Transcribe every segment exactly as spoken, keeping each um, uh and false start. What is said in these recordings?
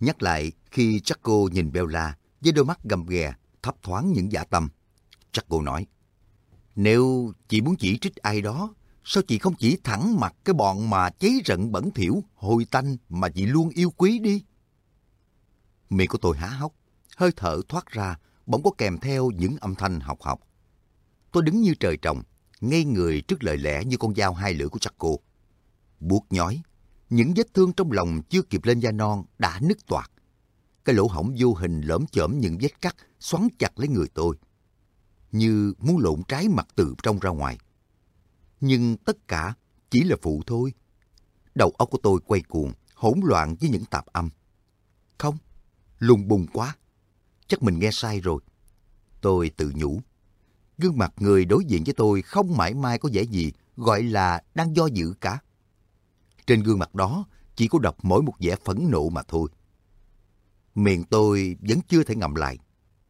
Nhắc lại khi Jaco nhìn Bella với đôi mắt gầm ghè, thấp thoáng những dã tâm. Jaco nói, nếu chị muốn chỉ trích ai đó, sao chị không chỉ thẳng mặt cái bọn mà cháy rận bẩn thỉu, hôi tanh mà chị luôn yêu quý đi? Miệng của tôi há hốc, hơi thở thoát ra, bỗng có kèm theo những âm thanh học học. Tôi đứng như trời trồng, ngây người trước lời lẽ như con dao hai lưỡi của Jaco. Buốt nhói, những vết thương trong lòng chưa kịp lên da non đã nứt toạc. Cái lỗ hổng vô hình lởm chởm những vết cắt xoắn chặt lấy người tôi, như muốn lộn trái mặt từ trong ra ngoài. Nhưng tất cả chỉ là phụ thôi. Đầu óc của tôi quay cuồng, hỗn loạn với những tạp âm. Không, lùng bùng quá. Chắc mình nghe sai rồi. Tôi tự nhủ. Gương mặt người đối diện với tôi không mảy may có vẻ gì gọi là đang do dự cả. Trên gương mặt đó chỉ có đọc mỗi một vẻ phẫn nộ mà thôi. Miệng tôi vẫn chưa thể ngậm lại.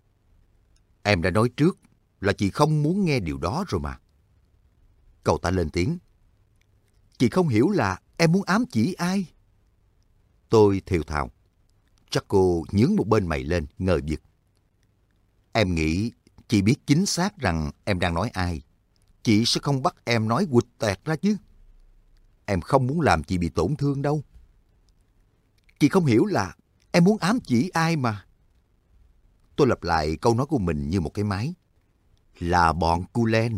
Em đã nói trước là chị không muốn nghe điều đó rồi mà. Cậu ta lên tiếng. Chị không hiểu là em muốn ám chỉ ai? Tôi thều thào. Jaco nhướng một bên mày lên, ngờ vực. Em nghĩ chị biết chính xác rằng em đang nói ai. Chị sẽ không bắt em nói quịch toẹt ra chứ. Em không muốn làm chị bị tổn thương đâu. Chị không hiểu là em muốn ám chỉ ai mà. Tôi lặp lại câu nói của mình như một cái máy. Là bọn Cullen.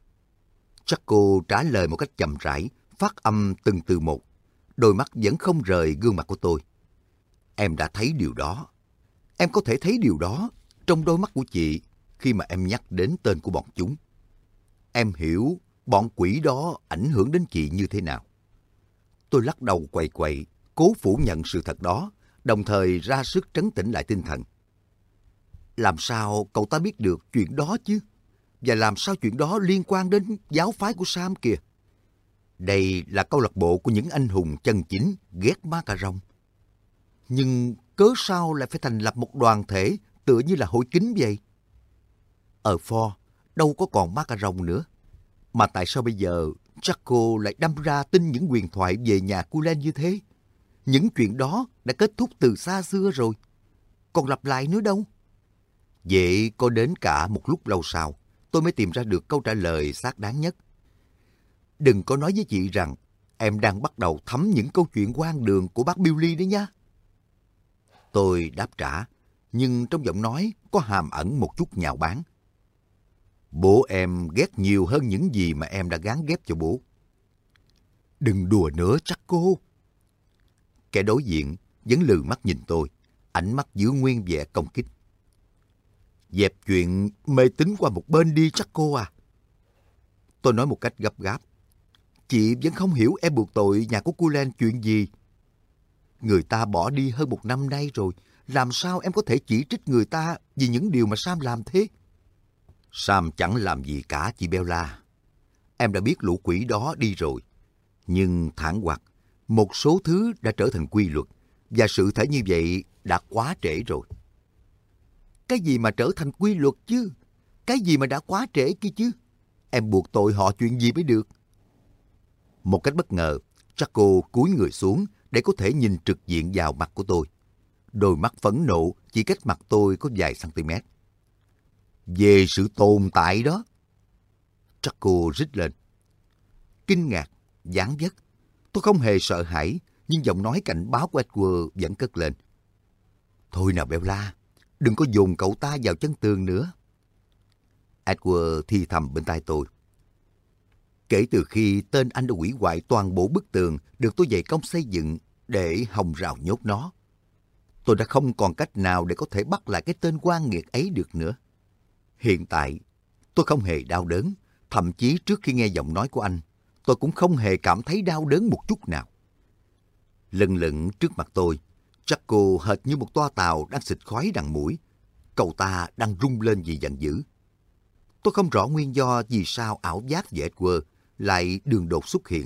Jaco trả lời một cách chậm rãi, phát âm từng từ một. Đôi mắt vẫn không rời gương mặt của tôi. Em đã thấy điều đó. Em có thể thấy điều đó trong đôi mắt của chị khi mà em nhắc đến tên của bọn chúng. Em hiểu bọn quỷ đó ảnh hưởng đến chị như thế nào. Tôi lắc đầu quậy quậy, cố phủ nhận sự thật đó, đồng thời ra sức trấn tĩnh lại tinh thần. Làm sao cậu ta biết được chuyện đó chứ? Và làm sao chuyện đó liên quan đến giáo phái của Sam kìa? Đây là câu lạc bộ của những anh hùng chân chính ghét ma cà rồng. Nhưng cớ sao lại phải thành lập một đoàn thể tựa như là hội kính vậy? Ở Ford đâu có còn ma cà rồng nữa. Mà tại sao bây giờ Jaco lại đâm ra tin những huyền thoại về nhà Cullen như thế? Những chuyện đó đã kết thúc từ xa xưa rồi. Còn lặp lại nữa đâu? Vậy có đến cả một lúc lâu sau, tôi mới tìm ra được câu trả lời xác đáng nhất. Đừng có nói với chị rằng em đang bắt đầu thấm những câu chuyện hoang đường của bác Billy đấy nha. Tôi đáp trả, nhưng trong giọng nói có hàm ẩn một chút nhạo báng. Bố em ghét nhiều hơn những gì mà em đã gán ghép cho bố. Đừng đùa nữa Jaco. Kẻ đối diện vẫn lừ mắt nhìn tôi, ánh mắt giữ nguyên vẻ công kích. Dẹp chuyện mê tín qua một bên đi Jaco à. Tôi nói một cách gấp gáp. Chị vẫn không hiểu em buộc tội nhà của Cullen chuyện gì. Người ta bỏ đi hơn một năm nay rồi, làm sao em có thể chỉ trích người ta vì những điều mà Sam làm thế? Sam chẳng làm gì cả chị Bella. Em đã biết lũ quỷ đó đi rồi. Nhưng thản hoặc, một số thứ đã trở thành quy luật, và sự thể như vậy đã quá trễ rồi. Cái gì mà trở thành quy luật chứ? Cái gì mà đã quá trễ kia chứ? Em buộc tội họ chuyện gì mới được? Một cách bất ngờ, Jaco cúi người xuống để có thể nhìn trực diện vào mặt của tôi. Đôi mắt phẫn nộ chỉ cách mặt tôi có vài cm. Về sự tồn tại đó. Jaco rít lên. Kinh ngạc, giáng dấp. Tôi không hề sợ hãi, nhưng giọng nói cảnh báo của Edward vẫn cất lên. Thôi nào Bella, đừng có dồn cậu ta vào chân tường nữa. Edward thì thầm bên tai tôi. Kể từ khi tên anh đã hủy hoại toàn bộ bức tường được tôi dày công xây dựng để hòng rào nhốt nó, tôi đã không còn cách nào để có thể bắt lại cái tên oan nghiệt ấy được nữa. Hiện tại, tôi không hề đau đớn, thậm chí trước khi nghe giọng nói của anh, tôi cũng không hề cảm thấy đau đớn một chút nào. Lừng lững trước mặt tôi, Jaco hệt như một toa tàu đang xịt khói đằng mũi. Cậu ta đang rung lên vì giận dữ. Tôi không rõ nguyên do vì sao ảo giác về Edward lại đường đột xuất hiện.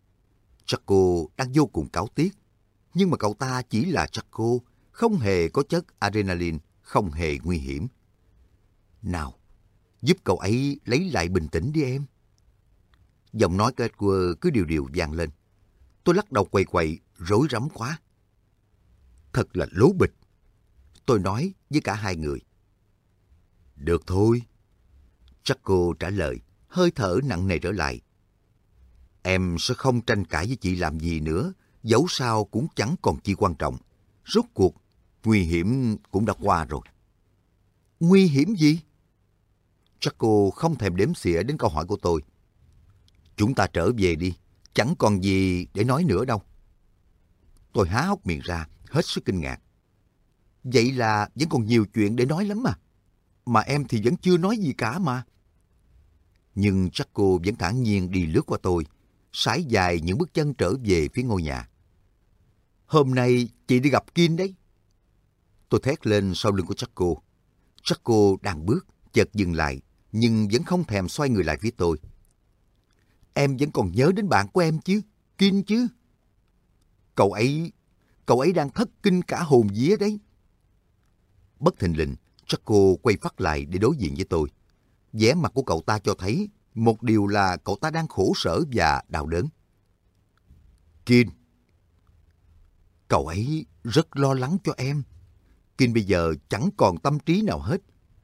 Jaco đang vô cùng cáu tiết, nhưng mà cậu ta chỉ là Jaco, không hề có chất adrenaline, không hề nguy hiểm. Nào, giúp cậu ấy lấy lại bình tĩnh đi em. Giọng nói của Edward cứ điều điều vang lên. Tôi lắc đầu quậy quậy, rối rắm quá. thật là lố bịch. Tôi nói với cả hai người. Được thôi. Jaco trả lời, hơi thở nặng nề trở lại. Em sẽ không tranh cãi với chị làm gì nữa, dẫu sao cũng chẳng còn chi quan trọng. Rốt cuộc, nguy hiểm cũng đã qua rồi. Nguy hiểm gì? Jaco không thèm đếm xỉa đến câu hỏi của tôi. Chúng ta trở về đi, chẳng còn gì để nói nữa đâu. Tôi há hốc miệng ra, hết sức kinh ngạc. Vậy là vẫn còn nhiều chuyện để nói lắm mà. Mà em thì vẫn chưa nói gì cả mà. Nhưng Jaco vẫn thản nhiên đi lướt qua tôi, sải dài những bước chân trở về phía ngôi nhà. Hôm nay chị đi gặp Kim đấy. Tôi thét lên sau lưng của Jaco. Jaco đang bước, chợt dừng lại, nhưng vẫn không thèm xoay người lại phía tôi. Em vẫn còn nhớ đến bạn của em chứ, Kim chứ. Cậu ấy, cậu ấy đang thất kinh cả hồn vía đấy. Bất thình lình, Jaco quay phát lại để đối diện với tôi. Vẻ mặt của cậu ta cho thấy một điều là cậu ta đang khổ sở và đau đớn. Kim, cậu ấy rất lo lắng cho em. Kim bây giờ chẳng còn tâm trí nào hết.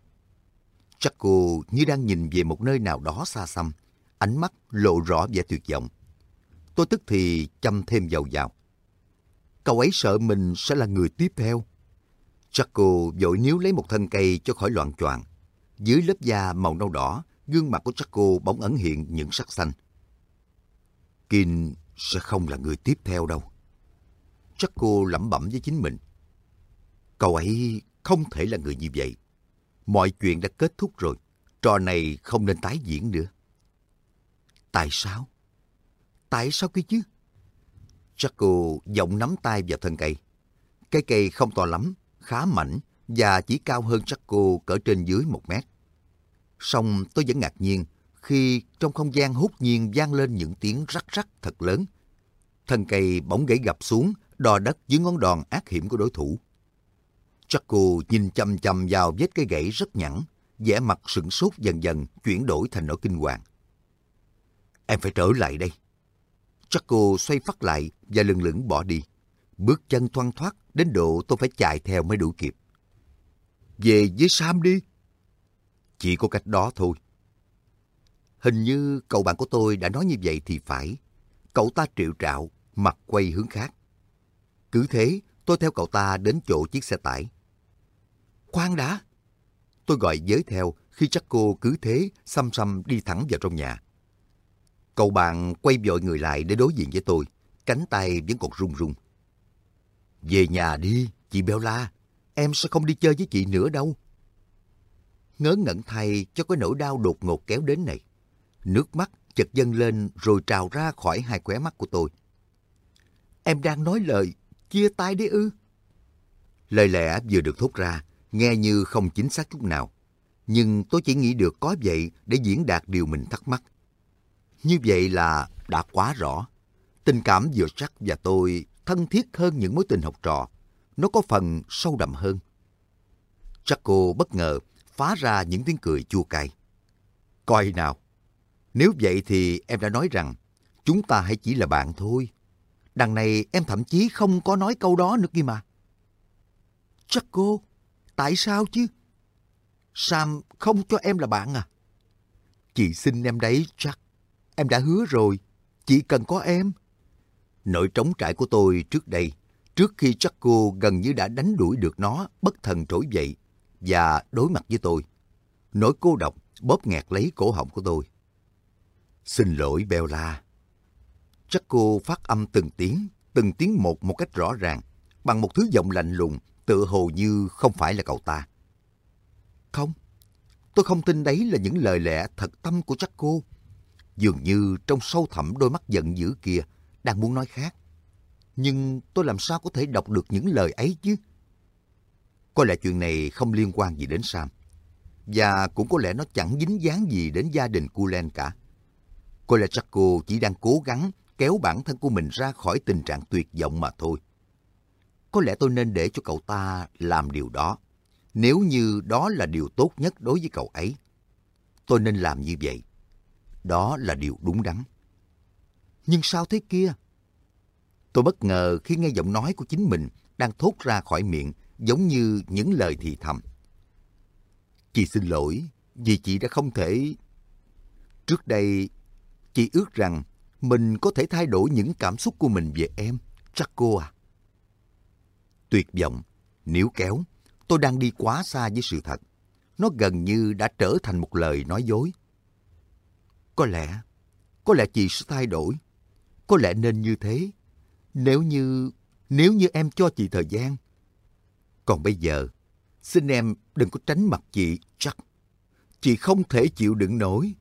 Jaco như đang nhìn về một nơi nào đó xa xăm, ánh mắt lộ rõ vẻ tuyệt vọng. Tôi tức thì châm thêm dầu vào. Cậu ấy sợ mình sẽ là người tiếp theo. Jaco vội níu lấy một thân cây cho khỏi loạng choạng. Dưới lớp da màu nâu đỏ, gương mặt của Jaco bỗng ẩn hiện những sắc xanh. Kim sẽ không là người tiếp theo đâu. Jaco lẩm bẩm với chính mình. Cậu ấy không thể là người như vậy. Mọi chuyện đã kết thúc rồi. Trò này không nên tái diễn nữa. Tại sao? Tại sao kia chứ? Jaco giọng nắm tay vào thân cây. Cái cây không to lắm, khá mảnh và chỉ cao hơn Jaco cỡ trên dưới một mét. Song tôi vẫn ngạc nhiên khi trong không gian hốt nhiên vang lên những tiếng rắc rắc thật lớn. Thân cây bỗng gãy gập xuống, đò đất dưới ngón đòn ác hiểm của đối thủ. Jaco nhìn chằm chằm vào vết cây gãy rất nhẵn, vẻ mặt sửng sốt dần dần chuyển đổi thành nỗi kinh hoàng. Em phải trở lại đây. Jaco xoay phát lại và lừng lững bỏ đi. Bước chân thoăn thoắt đến độ tôi phải chạy theo mới đủ kịp. Về với Sam đi. Chỉ có cách đó thôi. Hình như cậu bạn của tôi đã nói như vậy thì phải. Cậu ta triệu trạo, mặt quay hướng khác. Cứ thế, tôi theo cậu ta đến chỗ chiếc xe tải. Khoan đã! Tôi gọi giới theo khi Jaco cứ thế xăm xăm đi thẳng vào trong nhà. Cậu bạn quay vội người lại để đối diện với tôi, cánh tay vẫn còn run run. Về nhà đi, chị Bella, em sẽ không đi chơi với chị nữa đâu. Ngớ ngẩn thay cho cái nỗi đau đột ngột kéo đến này. Nước mắt chợt dâng lên rồi trào ra khỏi hai khóe mắt của tôi. Em đang nói lời chia tay đấy ư? Lời lẽ vừa được thốt ra, nghe như không chính xác chút nào. Nhưng tôi chỉ nghĩ được có vậy để diễn đạt điều mình thắc mắc. Như vậy là đã quá rõ. Tình cảm giữa Jack và tôi thân thiết hơn những mối tình học trò. Nó có phần sâu đậm hơn. Jaco bất ngờ phá ra những tiếng cười chua cay. Coi nào, nếu vậy thì em đã nói rằng chúng ta hãy chỉ là bạn thôi. Đằng này em thậm chí không có nói câu đó nữa kia mà. Jaco, tại sao chứ? Sam không cho em là bạn à? Chị xin em đấy, Jack. Em đã hứa rồi, chỉ cần có em. Nỗi trống trải của tôi trước đây, trước khi Jaco gần như đã đánh đuổi được nó bất thần trỗi dậy và đối mặt với tôi. Nỗi cô độc bóp nghẹt lấy cổ họng của tôi. Xin lỗi Bella. Jaco phát âm từng tiếng, từng tiếng một một cách rõ ràng, bằng một thứ giọng lạnh lùng, tựa hồ như không phải là cậu ta. Không, tôi không tin đấy là những lời lẽ thật tâm của Jaco. Dường như trong sâu thẳm đôi mắt giận dữ kia đang muốn nói khác. Nhưng tôi làm sao có thể đọc được những lời ấy chứ? Có lẽ chuyện này không liên quan gì đến Sam. Và cũng có lẽ nó chẳng dính dáng gì đến gia đình Cullen cả. Có lẽ Jaco chỉ đang cố gắng kéo bản thân của mình ra khỏi tình trạng tuyệt vọng mà thôi. Có lẽ tôi nên để cho cậu ta làm điều đó. Nếu như đó là điều tốt nhất đối với cậu ấy, tôi nên làm như vậy. Đó là điều đúng đắn. Nhưng sao thế kia? Tôi bất ngờ khi nghe giọng nói của chính mình đang thốt ra khỏi miệng giống như những lời thì thầm. Chị xin lỗi vì chị đã không thể... Trước đây, chị ước rằng mình có thể thay đổi những cảm xúc của mình về em, Jaco à. Tuyệt vọng, níu kéo, tôi đang đi quá xa với sự thật. Nó gần như đã trở thành một lời nói dối. Có lẽ, có lẽ chị sẽ thay đổi. Có lẽ nên như thế. Nếu như, nếu như em cho chị thời gian. Còn bây giờ, xin em đừng có tránh mặt chị, Jack. Chị không thể chịu đựng nổi.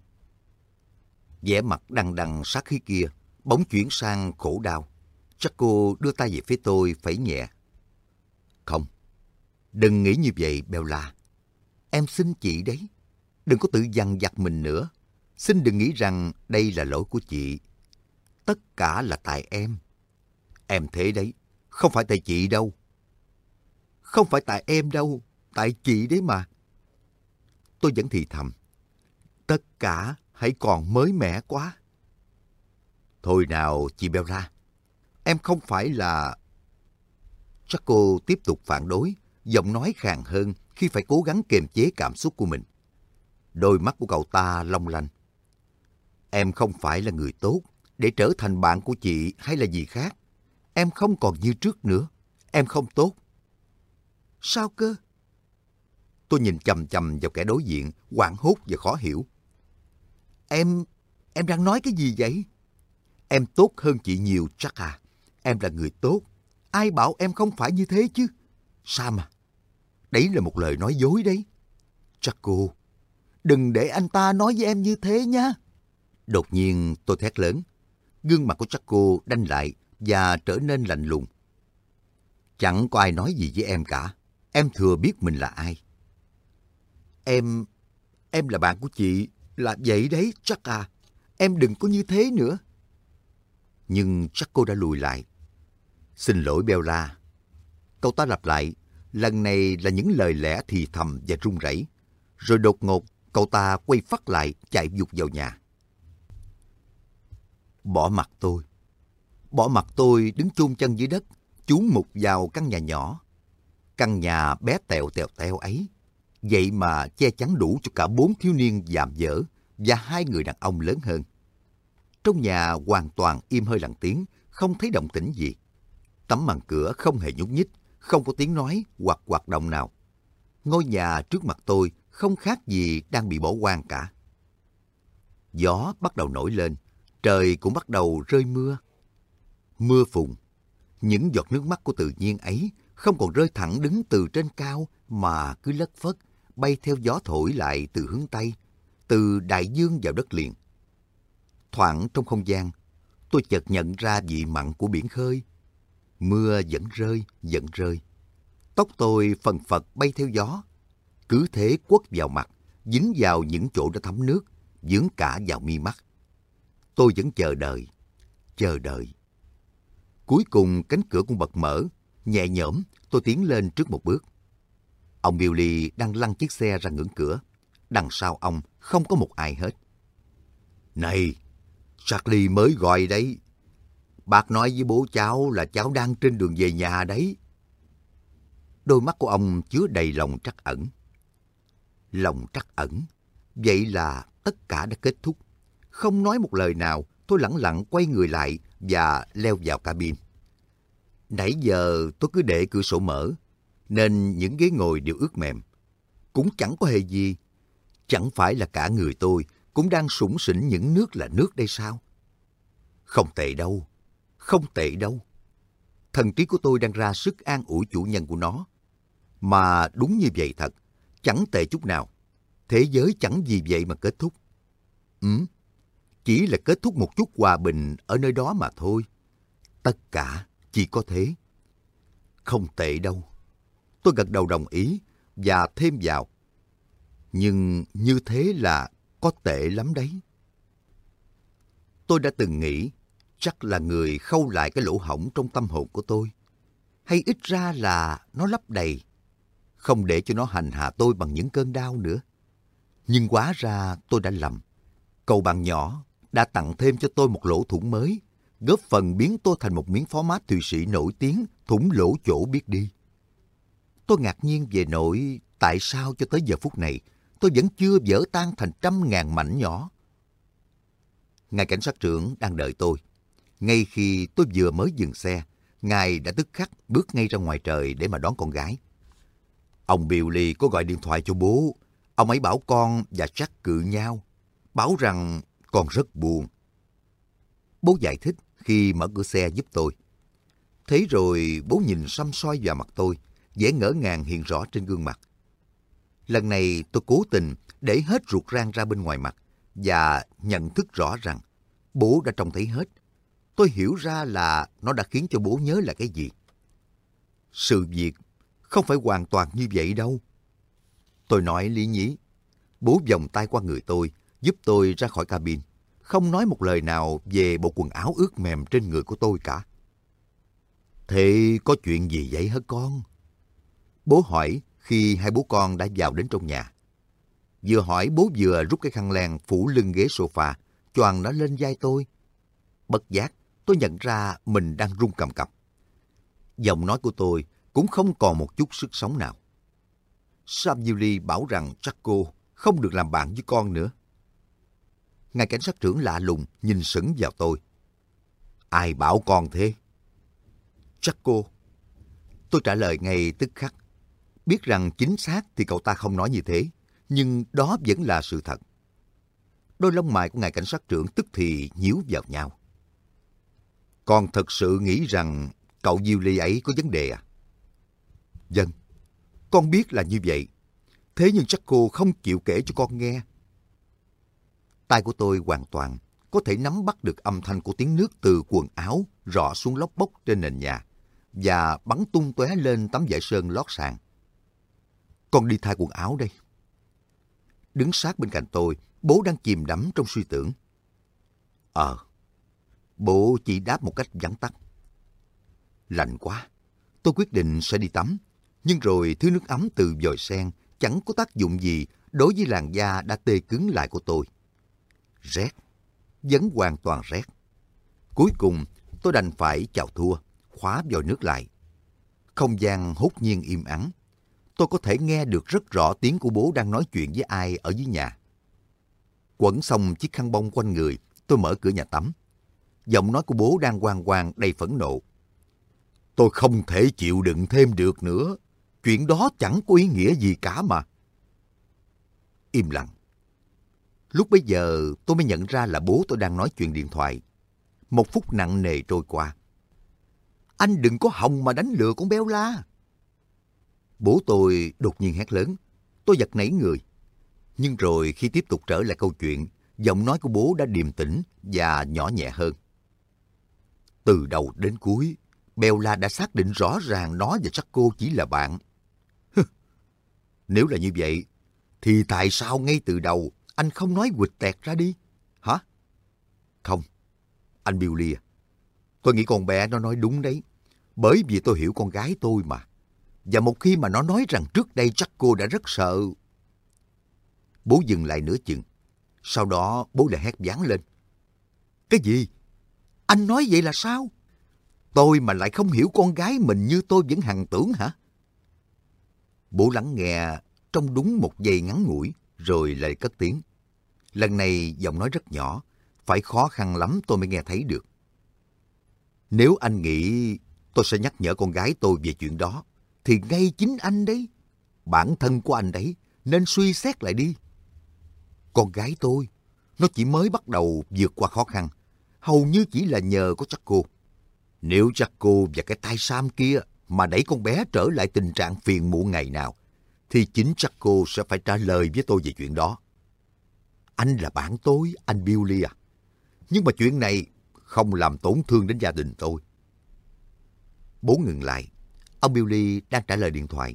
Vẻ mặt đằng đằng sát khí kia, bỗng chuyển sang khổ đau. Jaco đưa tay về phía tôi phẩy nhẹ. Không, đừng nghĩ như vậy, Bella. Em xin chị đấy. Đừng có tự dằn vặt mình nữa. Xin đừng nghĩ rằng đây là lỗi của chị. Tất cả là tại em. Em thế đấy, không phải tại chị đâu. Không phải tại em đâu, tại chị đấy mà. Tôi vẫn thì thầm. Tất cả hãy còn mới mẻ quá. Thôi nào, chị Bella. Em không phải là... Jaco tiếp tục phản đối, giọng nói khàn hơn khi phải cố gắng kiềm chế cảm xúc của mình. Đôi mắt của cậu ta long lanh. Em không phải là người tốt để trở thành bạn của chị hay là gì khác. Em không còn như trước nữa. Em không tốt. Sao cơ? Tôi nhìn chằm chằm vào kẻ đối diện, hoảng hốt và khó hiểu. Em, em đang nói cái gì vậy? Em tốt hơn chị nhiều, chắc à. Em là người tốt. Ai bảo em không phải như thế chứ? Sam à, đấy là một lời nói dối đấy. Jaco, đừng để anh ta nói với em như thế nhá. Đột nhiên tôi thét lớn. Gương mặt của Jaco đanh lại và trở nên lạnh lùng. Chẳng có ai nói gì với em cả. Em thừa biết mình là ai. Em, em là bạn của chị, là vậy đấy, chắc à. Em đừng có như thế nữa. Nhưng Jaco đã lùi lại. Xin lỗi Bella. Cậu ta lặp lại, lần này là những lời lẽ thì thầm và run rẩy. Rồi đột ngột, cậu ta quay phắt lại chạy vụt vào nhà. Bỏ mặc tôi. Bỏ mặc tôi đứng chôn chân dưới đất, chú mục vào căn nhà nhỏ. Căn nhà bé tẹo tèo teo ấy. Vậy mà che chắn đủ cho cả bốn thiếu niên dạm dở và hai người đàn ông lớn hơn. Trong nhà hoàn toàn im hơi lặng tiếng, không thấy động tĩnh gì. Tấm màn cửa không hề nhúc nhích, không có tiếng nói hoặc hoạt động nào. Ngôi nhà trước mặt tôi không khác gì đang bị bỏ hoang cả. Gió bắt đầu nổi lên, trời cũng bắt đầu rơi mưa. Mưa phùn, những giọt nước mắt của tự nhiên ấy không còn rơi thẳng đứng từ trên cao mà cứ lất phất, bay theo gió thổi lại từ hướng Tây, từ đại dương vào đất liền. Thoảng trong không gian, tôi chợt nhận ra vị mặn của biển khơi. Mưa vẫn rơi, vẫn rơi. Tóc tôi phần phật bay theo gió. Cứ thế quất vào mặt, dính vào những chỗ đã thấm nước, vướng cả vào mi mắt. Tôi vẫn chờ đợi, chờ đợi. Cuối cùng cánh cửa cũng bật mở, nhẹ nhõm tôi tiến lên trước một bước. Ông Billy đang lăn chiếc xe ra ngưỡng cửa. Đằng sau ông không có một ai hết. Này, Charlie mới gọi đấy. Bác nói với bố cháu là cháu đang trên đường về nhà đấy. Đôi mắt của ông chứa đầy lòng trắc ẩn. Lòng trắc ẩn, vậy là tất cả đã kết thúc. Không nói một lời nào, tôi lẳng lặng quay người lại và leo vào cabin. Nãy giờ tôi cứ để cửa sổ mở, nên những ghế ngồi đều ướt mềm. Cũng chẳng có hề gì. Chẳng phải là cả người tôi cũng đang sũng sỉnh những nước là nước đây sao? Không tệ đâu, không tệ đâu. Thần trí của tôi đang ra sức an ủi chủ nhân của nó. Mà đúng như vậy thật, chẳng tệ chút nào. Thế giới chẳng vì vậy mà kết thúc. Ừ, chỉ là kết thúc một chút hòa bình ở nơi đó mà thôi. Tất cả chỉ có thế. Không tệ đâu. Tôi gật đầu đồng ý và thêm vào. Nhưng như thế là có tệ lắm đấy. Tôi đã từng nghĩ chắc là người khâu lại cái lỗ hổng trong tâm hồn của tôi. Hay ít ra là nó lấp đầy, không để cho nó hành hạ tôi bằng những cơn đau nữa. Nhưng hóa ra tôi đã lầm. Cậu bạn nhỏ đã tặng thêm cho tôi một lỗ thủng mới, góp phần biến tôi thành một miếng phó mát Thụy Sĩ nổi tiếng, thủng lỗ chỗ biết đi. Tôi ngạc nhiên về nỗi tại sao cho tới giờ phút này tôi vẫn chưa vỡ tan thành trăm ngàn mảnh nhỏ. Ngài cảnh sát trưởng đang đợi tôi. Ngay khi tôi vừa mới dừng xe, ngài đã tức khắc bước ngay ra ngoài trời để mà đón con gái. Ông Billy có gọi điện thoại cho bố. Ông ấy bảo con và Jack cự nhau, bảo rằng con rất buồn. Bố giải thích khi mở cửa xe giúp tôi. Thế rồi bố nhìn săm soi vào mặt tôi, vẻ ngỡ ngàng hiện rõ trên gương mặt. Lần này tôi cố tình để hết ruột rang ra bên ngoài mặt và nhận thức rõ rằng bố đã trông thấy hết. Tôi hiểu ra là nó đã khiến cho bố nhớ là cái gì. Sự việc không phải hoàn toàn như vậy đâu. Tôi nói lý nhí. Bố vòng tay qua người tôi, giúp tôi ra khỏi cabin, không nói một lời nào về bộ quần áo ướt mềm trên người của tôi cả. Thế có chuyện gì vậy hả con? Bố hỏi khi hai bố con đã vào đến trong nhà. Vừa hỏi bố vừa rút cái khăn len phủ lưng ghế sofa, choàng nó lên vai tôi. Bất giác, tôi nhận ra mình đang run cầm cập. Giọng nói của tôi cũng không còn một chút sức sống nào. Samuel bảo rằng Jaco không được làm bạn với con nữa. Ngài cảnh sát trưởng lạ lùng nhìn sững vào tôi. Ai bảo con thế? Jaco. Tôi trả lời ngay tức khắc. Biết rằng chính xác thì cậu ta không nói như thế, nhưng đó vẫn là sự thật. Đôi lông mày của ngài cảnh sát trưởng tức thì nhíu vào nhau. Con thật sự nghĩ rằng cậu Billy ấy có vấn đề à? Vâng, con biết là như vậy. Thế nhưng chắc cô không chịu kể cho con nghe. Tai của tôi hoàn toàn có thể nắm bắt được âm thanh của tiếng nước từ quần áo rọ xuống lóc bốc trên nền nhà và bắn tung tóe lên tấm vải sơn lót sàn. Con đi thay quần áo đây. Đứng sát bên cạnh tôi, bố đang chìm đắm trong suy tưởng. Ờ, bố chỉ đáp một cách vắn tắt. Lạnh quá, tôi quyết định sẽ đi tắm. Nhưng rồi thứ nước ấm từ vòi sen chẳng có tác dụng gì đối với làn da đã tê cứng lại của tôi. Rét, vẫn hoàn toàn rét. Cuối cùng, tôi đành phải chào thua, khóa vòi nước lại. Không gian hốt nhiên im ắng. Tôi có thể nghe được rất rõ tiếng của bố đang nói chuyện với ai ở dưới nhà. Quẩn xong chiếc khăn bông quanh người, tôi mở cửa nhà tắm. Giọng nói của bố đang oang oang đầy phẫn nộ. Tôi không thể chịu đựng thêm được nữa. Chuyện đó chẳng có ý nghĩa gì cả mà. Im lặng. Lúc bấy giờ tôi mới nhận ra là bố tôi đang nói chuyện điện thoại. Một phút nặng nề trôi qua. Anh đừng có hòng mà đánh lừa con Bella. Bố tôi đột nhiên hét lớn. Tôi giật nảy người. Nhưng rồi khi tiếp tục trở lại câu chuyện, giọng nói của bố đã điềm tĩnh và nhỏ nhẹ hơn. Từ đầu đến cuối, Bella đã xác định rõ ràng nó và Jaco chỉ là bạn. Nếu là như vậy, thì tại sao ngay từ đầu anh không nói quịch tẹt ra đi? Hả? Không, anh Billy à, tôi nghĩ con bé nó nói đúng đấy. Bởi vì tôi hiểu con gái tôi mà. Và một khi mà nó nói rằng trước đây Jaco đã rất sợ. Bố dừng lại nửa chừng. Sau đó bố lại hét vang lên. Cái gì? Anh nói vậy là sao? Tôi mà lại không hiểu con gái mình như tôi vẫn hằng tưởng hả? Bố lắng nghe trong đúng một giây ngắn ngủi, rồi lại cất tiếng. Lần này giọng nói rất nhỏ, phải khó khăn lắm tôi mới nghe thấy được. Nếu anh nghĩ tôi sẽ nhắc nhở con gái tôi về chuyện đó, thì ngay chính anh đấy, bản thân của anh đấy, nên suy xét lại đi. Con gái tôi, nó chỉ mới bắt đầu vượt qua khó khăn, hầu như chỉ là nhờ có Jaco. Nếu Jaco và cái tay Sam kia mà đẩy con bé trở lại tình trạng phiền muộn ngày nào, thì chính Jaco sẽ phải trả lời với tôi về chuyện đó. Anh là bạn tôi, anh Billy à. Nhưng mà chuyện này không làm tổn thương đến gia đình tôi. Bố ngừng lại. Ông Billy đang trả lời điện thoại.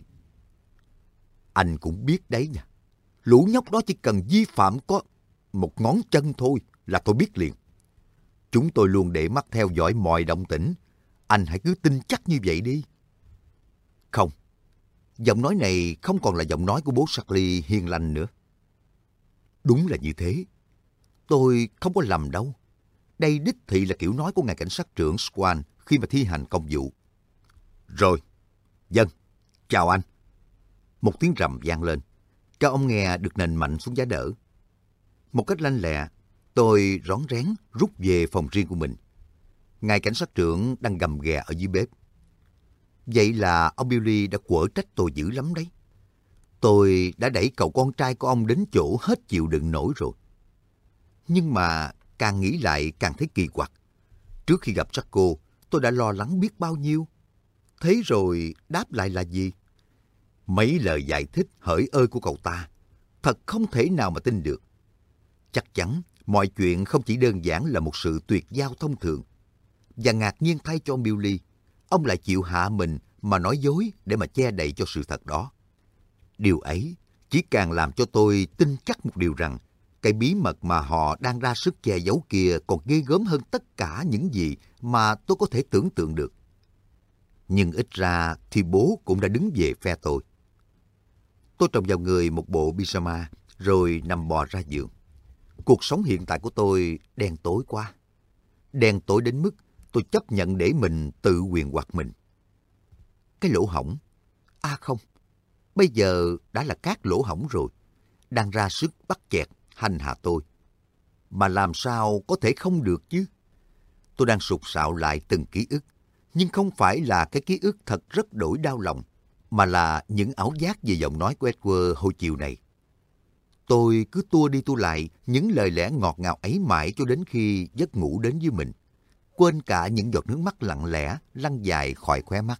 Anh cũng biết đấy nha. Lũ nhóc đó chỉ cần vi phạm có một ngón chân thôi là tôi biết liền. Chúng tôi luôn để mắt theo dõi mọi động tĩnh. Anh hãy cứ tin chắc như vậy đi. Không, giọng nói này không còn là giọng nói của bố Charlie hiền lành nữa. Đúng là như thế. Tôi không có lầm đâu. Đây đích thị là kiểu nói của ngài cảnh sát trưởng Swan khi mà thi hành công vụ. Rồi, dân, chào anh. Một tiếng rầm vang lên. Cao ông nghe được nền mạnh xuống giá đỡ. Một cách lanh lẹ, tôi rón rén rút về phòng riêng của mình. Ngài cảnh sát trưởng đang gầm ghè ở dưới bếp. Vậy là ông Billy đã quở trách tôi dữ lắm đấy. Tôi đã đẩy cậu con trai của ông đến chỗ hết chịu đựng nổi rồi. Nhưng mà càng nghĩ lại càng thấy kỳ quặc. Trước khi gặp Jacko, tôi đã lo lắng biết bao nhiêu. Thế rồi đáp lại là gì? Mấy lời giải thích hỡi ơi của cậu ta. Thật không thể nào mà tin được. Chắc chắn mọi chuyện không chỉ đơn giản là một sự tuyệt giao thông thường. Và ngạc nhiên thay cho ông Billy, ông lại chịu hạ mình mà nói dối để mà che đậy cho sự thật đó. Điều ấy chỉ càng làm cho tôi tin chắc một điều rằng cái bí mật mà họ đang ra sức che giấu kia còn ghê gớm hơn tất cả những gì mà tôi có thể tưởng tượng được. Nhưng ít ra thì bố cũng đã đứng về phe tôi. Tôi trồng vào người một bộ pyjama rồi nằm bò ra giường. Cuộc sống hiện tại của tôi đen tối quá. Đen tối đến mức tôi chấp nhận để mình tự quyền hoặc mình. Cái lỗ hổng. À không, bây giờ đã là các lỗ hổng rồi. Đang ra sức bắt chẹt, hành hạ tôi. Mà làm sao có thể không được chứ? Tôi đang sục sạo lại từng ký ức. Nhưng không phải là cái ký ức thật rất đổi đau lòng, mà là những ảo giác về giọng nói của Edward hồi chiều này. Tôi cứ tua đi tua lại những lời lẽ ngọt ngào ấy mãi cho đến khi giấc ngủ đến với mình, quên cả những giọt nước mắt lặng lẽ lăn dài khỏi khóe mắt.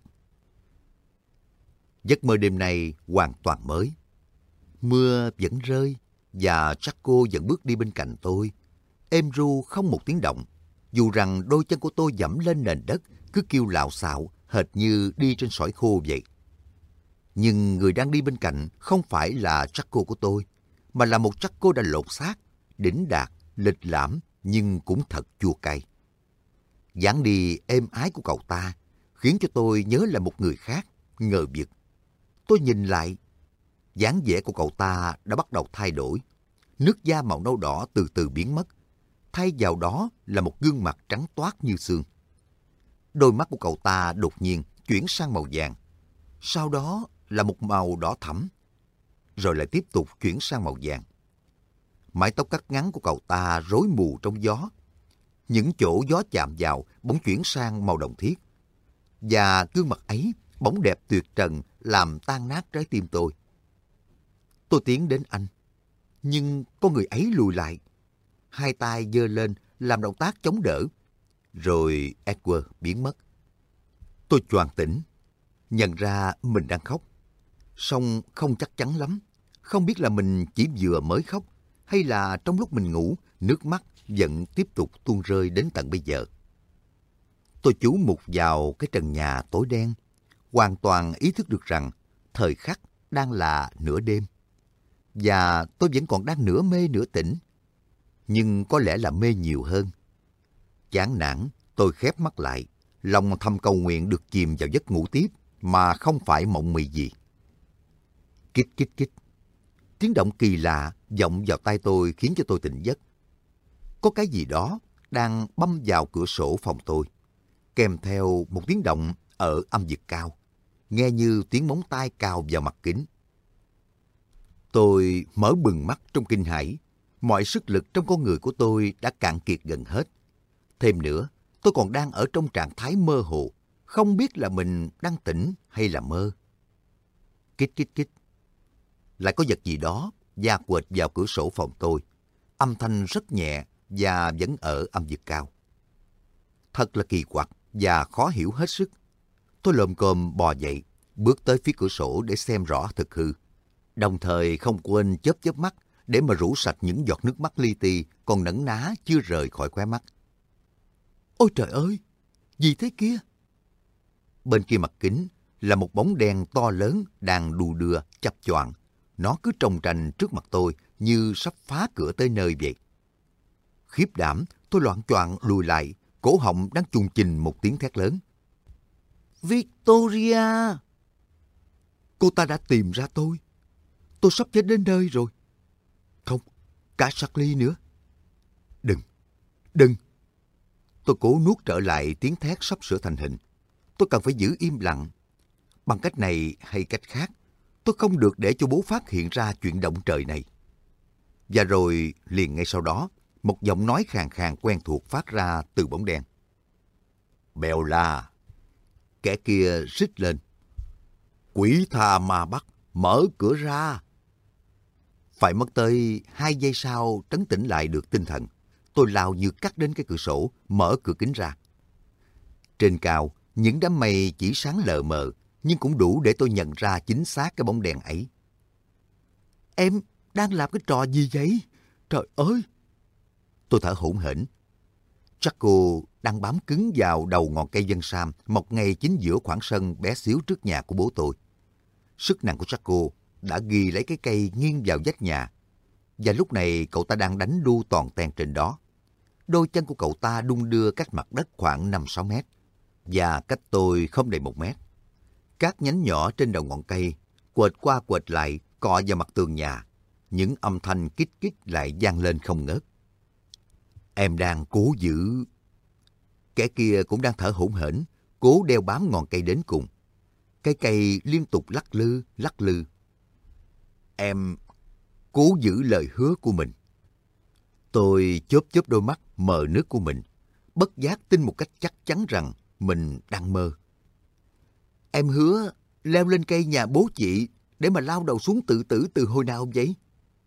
Giấc mơ đêm nay hoàn toàn mới. Mưa vẫn rơi và Jacko vẫn bước đi bên cạnh tôi. Êm ru không một tiếng động, dù rằng đôi chân của tôi dẫm lên nền đất cứ kêu lạo xạo hệt như đi trên sỏi khô vậy. Nhưng người đang đi bên cạnh không phải là Jacko của tôi, mà là một Jacko đã lột xác, đỉnh đạt, lịch lãm nhưng cũng thật chua cay. Dáng đi êm ái của cậu ta khiến cho tôi nhớ lại một người khác, ngờ vực. Tôi nhìn lại, dáng vẻ của cậu ta đã bắt đầu thay đổi. Nước da màu nâu đỏ từ từ biến mất, thay vào đó là một gương mặt trắng toát như xương. Đôi mắt của cậu ta đột nhiên chuyển sang màu vàng, sau đó là một màu đỏ thẫm, rồi lại tiếp tục chuyển sang màu vàng. Mái tóc cắt ngắn của cậu ta rối mù trong gió. Những chỗ gió chạm vào bỗng chuyển sang màu đồng thiết. Và gương mặt ấy bỗng đẹp tuyệt trần làm tan nát trái tim tôi. Tôi tiến đến anh, nhưng con người ấy lùi lại. Hai tay giơ lên làm động tác chống đỡ. Rồi Edward biến mất. Tôi choàng tỉnh, nhận ra mình đang khóc. Song không chắc chắn lắm. Không biết là mình chỉ vừa mới khóc hay là trong lúc mình ngủ, nước mắt vẫn tiếp tục tuôn rơi đến tận bây giờ. Tôi chú mục vào cái trần nhà tối đen, hoàn toàn ý thức được rằng thời khắc đang là nửa đêm. Và tôi vẫn còn đang nửa mê nửa tỉnh, nhưng có lẽ là mê nhiều hơn. Chán nản, tôi khép mắt lại, lòng thầm cầu nguyện được chìm vào giấc ngủ tiếp mà không phải mộng mị gì. Kít kít kít. Tiếng động kỳ lạ vọng vào tai tôi khiến cho tôi tỉnh giấc. Có cái gì đó đang băm vào cửa sổ phòng tôi, kèm theo một tiếng động ở âm vực cao, nghe như tiếng móng tay cào vào mặt kính. Tôi mở bừng mắt trong kinh hãi. Mọi sức lực trong con người của tôi đã cạn kiệt gần hết. Thêm nữa, tôi còn đang ở trong trạng thái mơ hồ, không biết là mình đang tỉnh hay là mơ. Kít kít kít. Lại có vật gì đó da quệt vào cửa sổ phòng tôi. Âm thanh rất nhẹ và vẫn ở âm vực cao. Thật là kỳ quặc và khó hiểu hết sức. Tôi lồm cồm bò dậy, bước tới phía cửa sổ để xem rõ thực hư. Đồng thời không quên chớp chớp mắt để mà rũ sạch những giọt nước mắt li ti còn nấn ná chưa rời khỏi khóe mắt. Ôi trời ơi! Gì thế kia? Bên kia mặt kính là một bóng đen to lớn đang đù đưa, chập choạng. Nó cứ trồng trành trước mặt tôi như sắp phá cửa tới nơi vậy. Khiếp đảm, tôi loạng choạng lùi lại, cổ họng đang chùng chình một tiếng thét lớn. Victoria! Cô ta đã tìm ra tôi. Tôi sắp chết đến nơi rồi. Không, cả Charlie nữa. Đừng, đừng, Tôi cố nuốt trở lại tiếng thét sắp sửa thành hình. Tôi cần phải giữ im lặng. Bằng cách này hay cách khác, tôi không được để cho bố phát hiện ra chuyện động trời này. Và rồi liền ngay sau đó, một giọng nói khàn khàn quen thuộc phát ra từ bóng đen. Bella! Kẻ kia rít lên. Quỷ tha ma bắt, mở cửa ra! Phải mất tới hai giây sau trấn tĩnh lại được tinh thần. Tôi lao như cắt đến cái cửa sổ, mở cửa kính ra. Trên cao, những đám mây chỉ sáng lờ mờ, nhưng cũng đủ để tôi nhận ra chính xác cái bóng đèn ấy. Em đang làm cái trò gì vậy? Trời ơi! Tôi thở hổn hển. Jaco đang bám cứng vào đầu ngọn cây dân sam mọc ngay chính giữa khoảng sân bé xíu trước nhà của bố tôi. Sức nặng của Jaco đã ghi lấy cái cây nghiêng vào vách nhà. Và lúc này cậu ta đang đánh đu toàn ten trên đó. Đôi chân của cậu ta đung đưa cách mặt đất khoảng năm sáu mét. Và cách tôi không đầy một mét. Các nhánh nhỏ trên đầu ngọn cây quệt qua quệt lại cọ vào mặt tường nhà. Những âm thanh kít kít lại vang lên không ngớt. Em đang cố giữ... Kẻ kia cũng đang thở hổn hển, cố đeo bám ngọn cây đến cùng. Cái cây liên tục lắc lư, lắc lư. Em cố giữ lời hứa của mình. Tôi chớp chớp đôi mắt mờ nước của mình, bất giác tin một cách chắc chắn rằng mình đang mơ. Em hứa leo lên cây nhà bố chị để mà lao đầu xuống tự tử từ hồi nào vậy?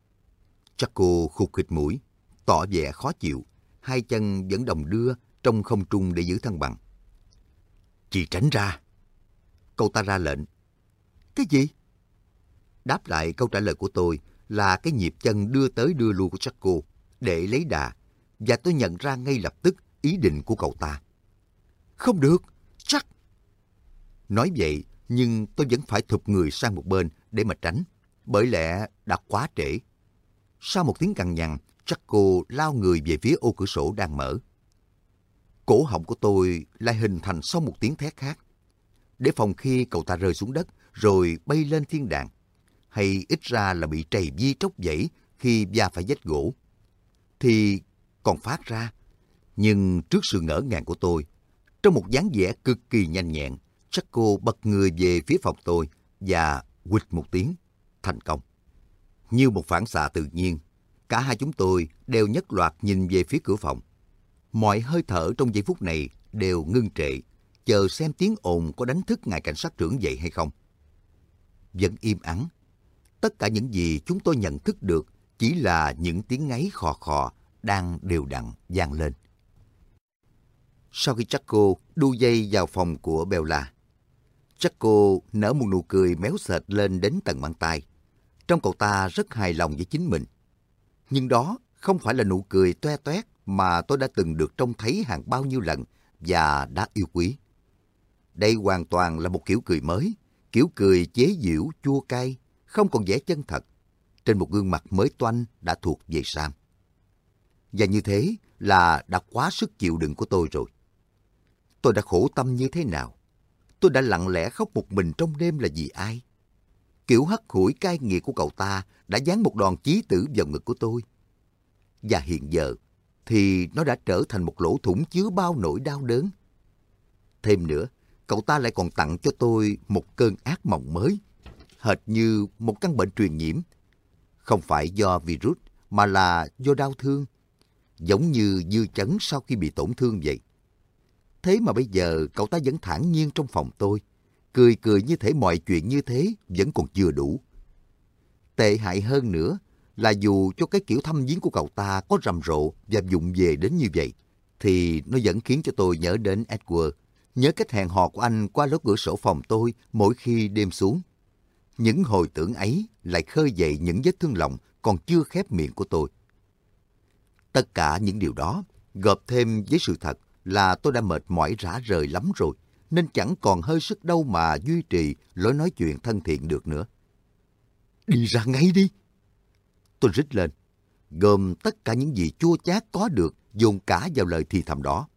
Jaco khục khịch mũi, tỏ vẻ khó chịu, hai chân vẫn đồng đưa trong không trung để giữ thăng bằng. Chị tránh ra. Cậu ta ra lệnh. Cái gì? Đáp lại câu trả lời của tôi là cái nhịp chân đưa tới đưa lui của Jaco để lấy đà, và tôi nhận ra ngay lập tức ý định của cậu ta. Không được, Jack! Nói vậy, nhưng tôi vẫn phải thụp người sang một bên để mà tránh, bởi lẽ đã quá trễ. Sau một tiếng cằn nhằn, Jaco lao người về phía ô cửa sổ đang mở. Cổ họng của tôi lại hình thành sau một tiếng thét khác, để phòng khi cậu ta rơi xuống đất rồi bay lên thiên đàng, hay ít ra là bị trầy di tróc dãy khi va phải vách gỗ, thì còn phát ra. Nhưng trước sự ngỡ ngàng của tôi, trong một dáng vẻ cực kỳ nhanh nhẹn, Jaco bật người về phía phòng tôi và huỵch một tiếng, thành công. Như một phản xạ tự nhiên, cả hai chúng tôi đều nhất loạt nhìn về phía cửa phòng. Mọi hơi thở trong giây phút này đều ngưng trệ, chờ xem tiếng ồn có đánh thức ngài cảnh sát trưởng dậy hay không. Vẫn im ắng. Tất cả những gì chúng tôi nhận thức được chỉ là những tiếng ngáy khò khò đang đều đặn vang lên. Sau khi Jaco đu dây vào phòng của Bella, Jaco nở một nụ cười méo sệt lên đến tận mang tai. Trông cậu ta rất hài lòng với chính mình. Nhưng đó không phải là nụ cười toe toét mà tôi đã từng được trông thấy hàng bao nhiêu lần và đã yêu quý. Đây hoàn toàn là một kiểu cười mới, kiểu cười chế giễu chua cay, không còn vẻ chân thật, trên một gương mặt mới toanh đã thuộc về Sam. Và như thế là đã quá sức chịu đựng của tôi rồi. Tôi đã khổ tâm như thế nào? Tôi đã lặng lẽ khóc một mình trong đêm là vì ai? Kiểu hắt hủi cay nghiệt của cậu ta đã giáng một đòn chí tử vào ngực của tôi. Và hiện giờ thì nó đã trở thành một lỗ thủng chứa bao nỗi đau đớn. Thêm nữa, cậu ta lại còn tặng cho tôi một cơn ác mộng mới, hệt như một căn bệnh truyền nhiễm. Không phải do virus, mà là do đau thương, giống như dư chấn sau khi bị tổn thương vậy. Thế mà bây giờ cậu ta vẫn thản nhiên trong phòng tôi, cười cười như thể mọi chuyện như thế vẫn còn chưa đủ. Tệ hại hơn nữa là dù cho cái kiểu thăm viếng của cậu ta có rầm rộ và vụng về đến như vậy, thì nó vẫn khiến cho tôi nhớ đến Edward, nhớ cách hẹn hò của anh qua lớp cửa sổ phòng tôi mỗi khi đêm xuống. Những hồi tưởng ấy lại khơi dậy những vết thương lòng còn chưa khép miệng của tôi. Tất cả những điều đó gộp thêm với sự thật là tôi đã mệt mỏi rã rời lắm rồi, nên chẳng còn hơi sức đâu mà duy trì lối nói chuyện thân thiện được nữa. Đi ra ngay đi! Tôi rít lên, gồm tất cả những gì chua chát có được dồn cả vào lời thì thầm đó.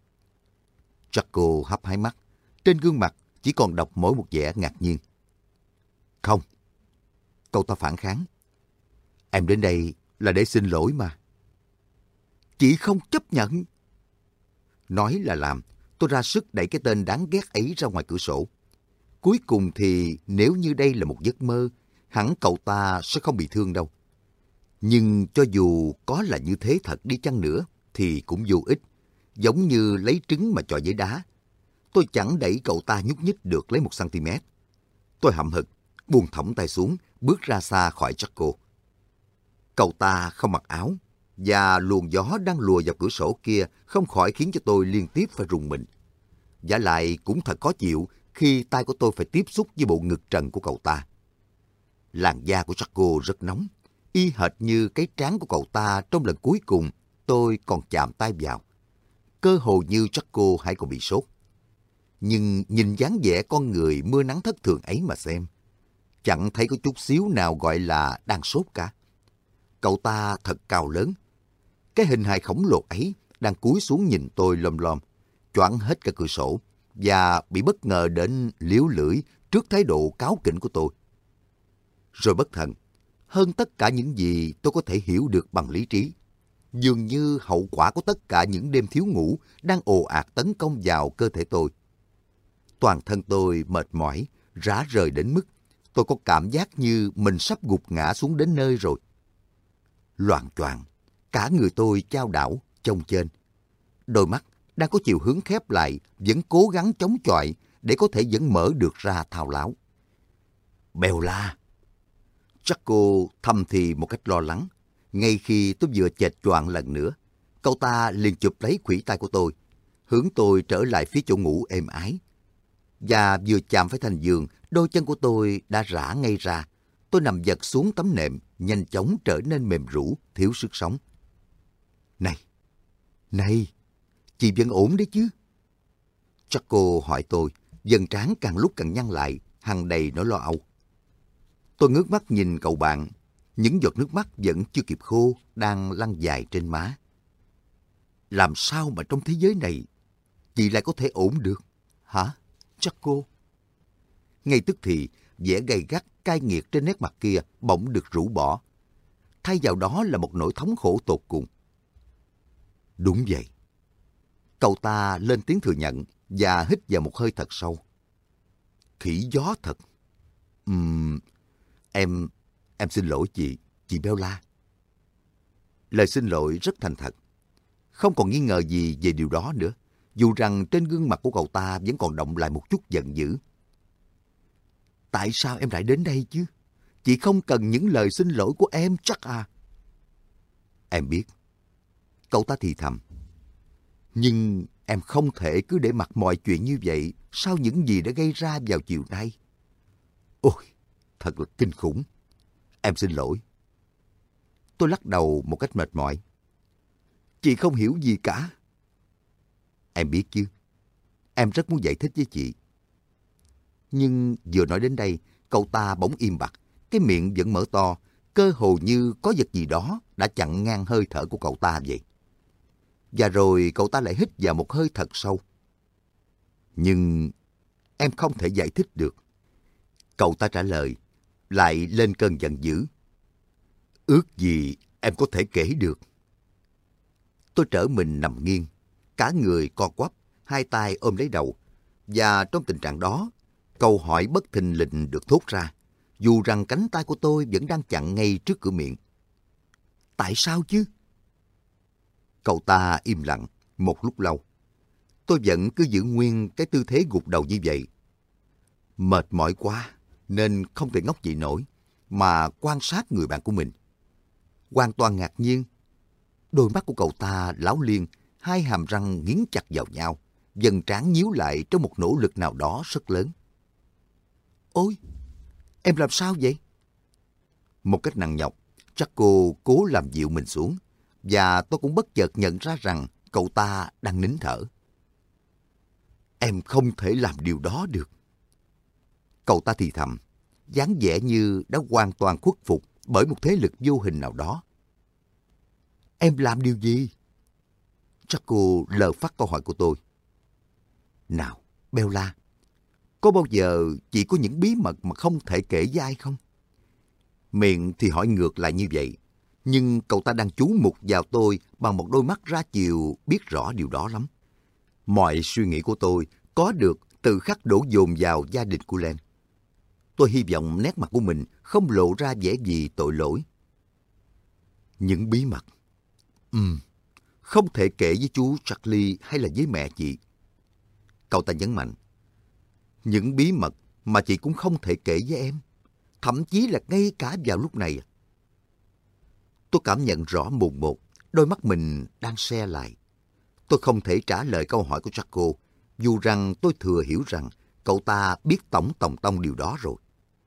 Jaco hấp hai mắt, trên gương mặt chỉ còn đọc mỗi một vẻ ngạc nhiên. Không. Cậu ta phản kháng. Em đến đây là để xin lỗi mà. Chị không chấp nhận. Nói là làm, tôi ra sức đẩy cái tên đáng ghét ấy ra ngoài cửa sổ. Cuối cùng thì nếu như đây là một giấc mơ, hẳn cậu ta sẽ không bị thương đâu. Nhưng cho dù có là như thế thật đi chăng nữa, thì cũng vô ích, giống như lấy trứng mà chọi với đá. Tôi chẳng đẩy cậu ta nhúc nhích được lấy một cm. Tôi hậm hực, buông thõng tay xuống, bước ra xa khỏi Jaco. Cậu ta không mặc áo, và luồng gió đang lùa vào cửa sổ kia không khỏi khiến cho tôi liên tiếp phải rùng mình. Vả lại cũng thật khó chịu khi tay của tôi phải tiếp xúc với bộ ngực trần của cậu ta. Làn da của Jaco rất nóng, y hệt như cái trán của cậu ta trong lần cuối cùng tôi còn chạm tay vào. Cơ hồ như Jaco hay còn bị sốt. Nhưng nhìn dáng vẻ con người mưa nắng thất thường ấy mà xem, chẳng thấy có chút xíu nào gọi là đang sốt cả. Cậu ta thật cao lớn. Cái hình hài khổng lồ ấy đang cúi xuống nhìn tôi lom lom, choáng hết cả cửa sổ, và bị bất ngờ đến liếu lưỡi trước thái độ cáu kỉnh của tôi. Rồi bất thần, hơn tất cả những gì tôi có thể hiểu được bằng lý trí, dường như hậu quả của tất cả những đêm thiếu ngủ đang ồ ạt tấn công vào cơ thể tôi. Toàn thân tôi mệt mỏi, rã rời đến mức tôi có cảm giác như mình sắp gục ngã xuống đến nơi rồi. Loạng choạng, cả người tôi chao đảo, chông chênh. Đôi mắt đang có chiều hướng khép lại vẫn cố gắng chống chọi để có thể vẫn mở được ra thao láo. Bella! Jaco thầm thì một cách lo lắng. Ngay khi tôi vừa chệch choạng lần nữa, cậu ta liền chụp lấy khuỷu tay của tôi, hướng tôi trở lại phía chỗ ngủ êm ái. Và vừa chạm phải thành giường, đôi chân của tôi đã rã ngay ra. Tôi nằm giật xuống tấm nệm, nhanh chóng trở nên mềm rũ, thiếu sức sống. Này! Này! Chị vẫn ổn đấy chứ? Jaco hỏi tôi, dần trán càng lúc càng nhăn lại, hằn đầy nỗi lo âu. Tôi ngước mắt nhìn cậu bạn, những giọt nước mắt vẫn chưa kịp khô, đang lăn dài trên má. Làm sao mà trong thế giới này, chị lại có thể ổn được? Hả? Jaco? Ngay tức thì, vẻ gay gắt, cay nghiệt trên nét mặt kia bỗng được rũ bỏ. Thay vào đó là một nỗi thống khổ tột cùng. Đúng vậy. Cậu ta lên tiếng thừa nhận và hít vào một hơi thật sâu. Khỉ gió thật. Ừm, em, em xin lỗi chị, chị Bella. Lời xin lỗi rất thành thật. Không còn nghi ngờ gì về điều đó nữa, dù rằng trên gương mặt của cậu ta vẫn còn đọng lại một chút giận dữ. Tại sao em lại đến đây chứ? Chị không cần những lời xin lỗi của em chắc à? Em biết. Cậu ta thì thầm. Nhưng em không thể cứ để mặc mọi chuyện như vậy sau những gì đã gây ra vào chiều nay. Ôi, thật là kinh khủng. Em xin lỗi. Tôi lắc đầu một cách mệt mỏi. Chị không hiểu gì cả. Em biết chứ. Em rất muốn giải thích với chị. Nhưng vừa nói đến đây, cậu ta bỗng im bặt, cái miệng vẫn mở to, cơ hồ như có vật gì đó đã chặn ngang hơi thở của cậu ta vậy. Và rồi cậu ta lại hít vào một hơi thật sâu. Nhưng em không thể giải thích được. Cậu ta trả lời, lại lên cơn giận dữ. Ước gì em có thể kể được. Tôi trở mình nằm nghiêng, cả người co quắp, hai tay ôm lấy đầu. Và trong tình trạng đó, câu hỏi bất thình lình được thốt ra, dù rằng cánh tay của tôi vẫn đang chặn ngay trước cửa miệng. Tại sao chứ? Cậu ta im lặng một lúc lâu. Tôi vẫn cứ giữ nguyên cái tư thế gục đầu như vậy. Mệt mỏi quá nên không thể ngóc dậy nổi, mà quan sát người bạn của mình. Hoàn toàn ngạc nhiên, đôi mắt của cậu ta láo liên, hai hàm răng nghiến chặt vào nhau, dần trán nhíu lại trong một nỗ lực nào đó rất lớn. Ôi, em làm sao vậy? Một cách nặng nhọc, Jaco cố làm dịu mình xuống, và tôi cũng bất chợt nhận ra rằng cậu ta đang nín thở. Em không thể làm điều đó được. Cậu ta thì thầm, dáng vẻ như đã hoàn toàn khuất phục bởi một thế lực vô hình nào đó. Em làm điều gì? Jaco lờ phát câu hỏi của tôi. Nào, Bella, có bao giờ chị có những bí mật mà không thể kể với ai không? Miệng thì hỏi ngược lại như vậy, nhưng cậu ta đang chú mục vào tôi bằng một đôi mắt ra chiều biết rõ điều đó lắm. Mọi suy nghĩ của tôi có được từ khắc đổ dồn vào gia đình của Len. Tôi hy vọng nét mặt của mình không lộ ra vẻ gì tội lỗi. Những bí mật. Ừm, không thể kể với chú Charlie hay là với mẹ chị. Cậu ta nhấn mạnh. Những bí mật mà chị cũng không thể kể với em. Thậm chí là ngay cả vào lúc này. Tôi cảm nhận rõ mồn một, đôi mắt mình đang se lại. Tôi không thể trả lời câu hỏi của Jaco, dù rằng tôi thừa hiểu rằng cậu ta biết tổng tòng tông điều đó rồi.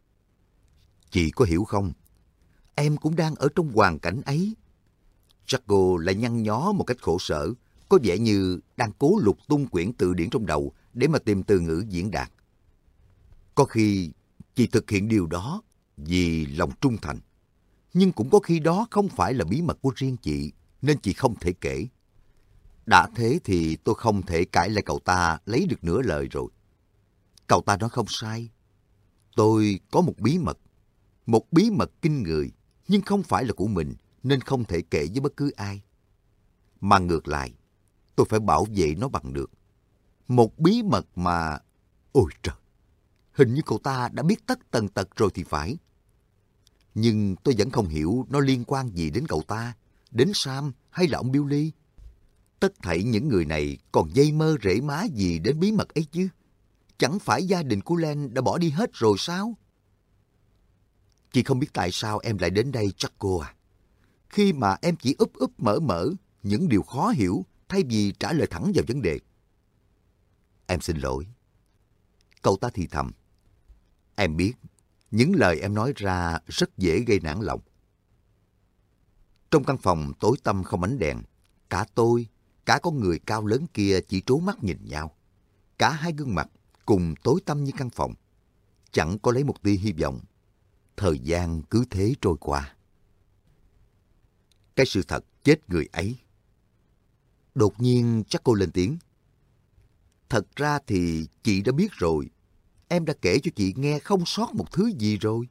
Chị có hiểu không? Em cũng đang ở trong hoàn cảnh ấy. Jaco lại nhăn nhó một cách khổ sở, có vẻ như đang cố lục tung quyển từ điển trong đầu để mà tìm từ ngữ diễn đạt. Có khi chị thực hiện điều đó vì lòng trung thành. Nhưng cũng có khi đó không phải là bí mật của riêng chị, nên chị không thể kể. Đã thế thì tôi không thể cãi lại cậu ta lấy được nửa lời rồi. Cậu ta nói không sai. Tôi có một bí mật. Một bí mật kinh người, nhưng không phải là của mình, nên không thể kể với bất cứ ai. Mà ngược lại, tôi phải bảo vệ nó bằng được. Một bí mật mà... Ôi trời! Hình như cậu ta đã biết tất tần tật rồi thì phải. Nhưng tôi vẫn không hiểu nó liên quan gì đến cậu ta, đến Sam hay là ông Billy. Tất thảy những người này còn dây mơ rễ má gì đến bí mật ấy chứ. Chẳng phải gia đình của Len đã bỏ đi hết rồi sao? Chị không biết tại sao em lại đến đây, Jaco à. Khi mà em chỉ úp úp mở mở những điều khó hiểu thay vì trả lời thẳng vào vấn đề. Em xin lỗi. Cậu ta thì thầm. Em biết, những lời em nói ra rất dễ gây nản lòng. Trong căn phòng tối tăm không ánh đèn, cả tôi, cả con người cao lớn kia chỉ trố mắt nhìn nhau. Cả hai gương mặt cùng tối tăm như căn phòng. Chẳng có lấy một tia hy vọng. Thời gian cứ thế trôi qua. Cái sự thật chết người ấy. Đột nhiên chắc cô lên tiếng. Thật ra thì chị đã biết rồi. Em đã kể cho chị nghe không sót một thứ gì rồi.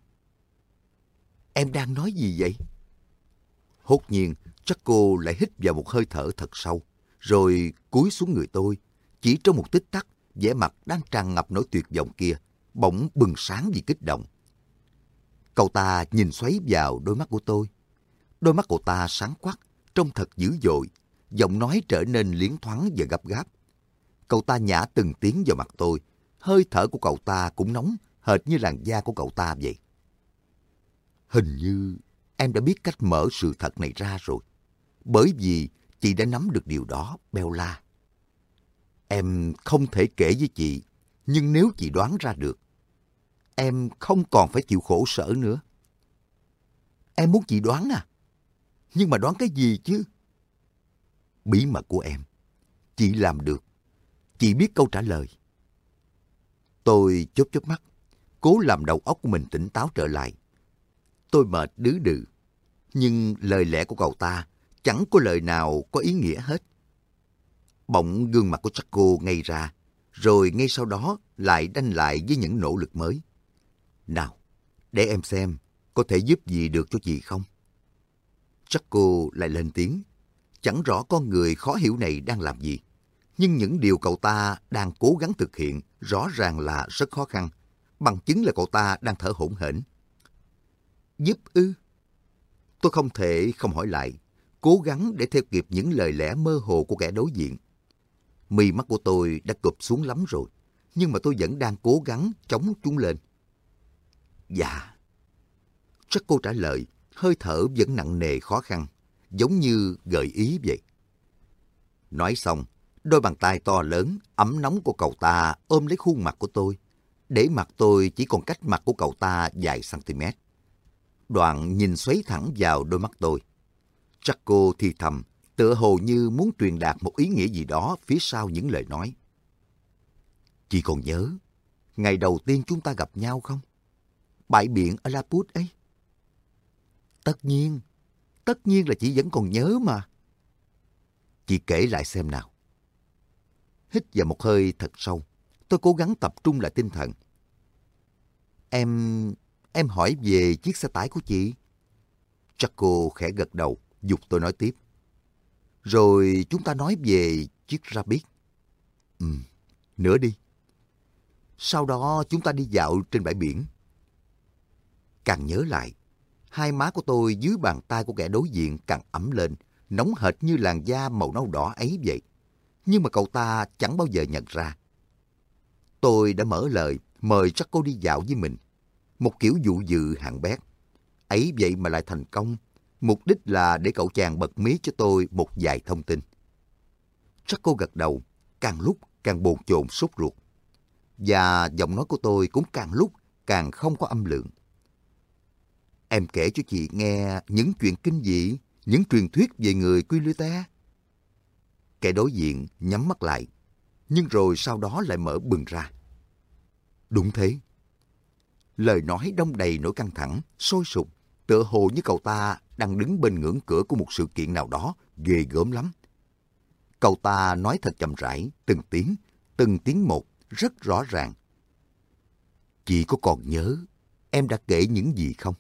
Em đang nói gì vậy? Hốt nhiên, chắc cô lại hít vào một hơi thở thật sâu, rồi cúi xuống người tôi. Chỉ trong một tích tắc, vẻ mặt đang tràn ngập nỗi tuyệt vọng kia, bỗng bừng sáng vì kích động. Cậu ta nhìn xoáy vào đôi mắt của tôi. Đôi mắt cậu ta sáng quắc, trông thật dữ dội, giọng nói trở nên liến thoáng và gấp gáp. Cậu ta nhả từng tiếng vào mặt tôi, hơi thở của cậu ta cũng nóng, hệt như làn da của cậu ta vậy. Hình như em đã biết cách mở sự thật này ra rồi, bởi vì chị đã nắm được điều đó, Bella. Em không thể kể với chị, nhưng nếu chị đoán ra được, em không còn phải chịu khổ sở nữa. Em muốn chị đoán à? Nhưng mà đoán cái gì chứ? Bí mật của em. Chị làm được. Chị biết câu trả lời. Tôi chớp chớp mắt, cố làm đầu óc của mình tỉnh táo trở lại. Tôi mệt đứ đừ, nhưng lời lẽ của cậu ta chẳng có lời nào có ý nghĩa hết. Bỗng gương mặt của Jaco ngây ra, rồi ngay sau đó lại đanh lại với những nỗ lực mới. Nào, để em xem, có thể giúp gì được cho chị không? Jaco lại lên tiếng. Chẳng rõ con người khó hiểu này đang làm gì, nhưng những điều cậu ta đang cố gắng thực hiện rõ ràng là rất khó khăn, bằng chứng là cậu ta đang thở hổn hển. Giúp ư? Tôi không thể không hỏi lại, cố gắng để theo kịp những lời lẽ mơ hồ của kẻ đối diện. Mí mắt của tôi đã cụp xuống lắm rồi, nhưng mà tôi vẫn đang cố gắng chống chúng lên. Dạ. Chắc cô trả lời, hơi thở vẫn nặng nề khó khăn, giống như gợi ý vậy. Nói xong, đôi bàn tay to lớn, ấm nóng của cậu ta ôm lấy khuôn mặt của tôi, để mặt tôi chỉ còn cách mặt của cậu ta vài cm. Đoạn nhìn xoáy thẳng vào đôi mắt tôi. Jaco thì thầm, tựa hồ như muốn truyền đạt một ý nghĩa gì đó phía sau những lời nói. Chị còn nhớ ngày đầu tiên chúng ta gặp nhau không? Bãi biển ở Laput ấy. Tất nhiên, tất nhiên là chị vẫn còn nhớ mà. Chị kể lại xem nào. Hít vào một hơi thật sâu, tôi cố gắng tập trung lại tinh thần. Em... em hỏi về chiếc xe tải của chị. Jaco khẽ gật đầu, giục tôi nói tiếp. Rồi chúng ta nói về chiếc Rabbit. Ừ, nữa đi. Sau đó chúng ta đi dạo trên bãi biển. Càng nhớ lại, hai má của tôi dưới bàn tay của kẻ đối diện càng ẩm lên, nóng hệt như làn da màu nâu đỏ ấy vậy. Nhưng mà cậu ta chẳng bao giờ nhận ra. Tôi đã mở lời mời Jaco đi dạo với mình. Một kiểu dụ dự hạng bét. Ấy vậy mà lại thành công. Mục đích là để cậu chàng bật mí cho tôi một vài thông tin. Jaco gật đầu, càng lúc càng bồn chồn sốt ruột. Và giọng nói của tôi cũng càng lúc càng không có âm lượng. Em kể cho chị nghe những chuyện kinh dị, những truyền thuyết về người Quilluta. Kẻ đối diện nhắm mắt lại, nhưng rồi sau đó lại mở bừng ra. Đúng thế. Lời nói đong đầy nỗi căng thẳng, sôi sục, tựa hồ như cậu ta đang đứng bên ngưỡng cửa của một sự kiện nào đó ghê gớm lắm. Cậu ta nói thật chậm rãi, từng tiếng, từng tiếng một, rất rõ ràng. Chị có còn nhớ em đã kể những gì không?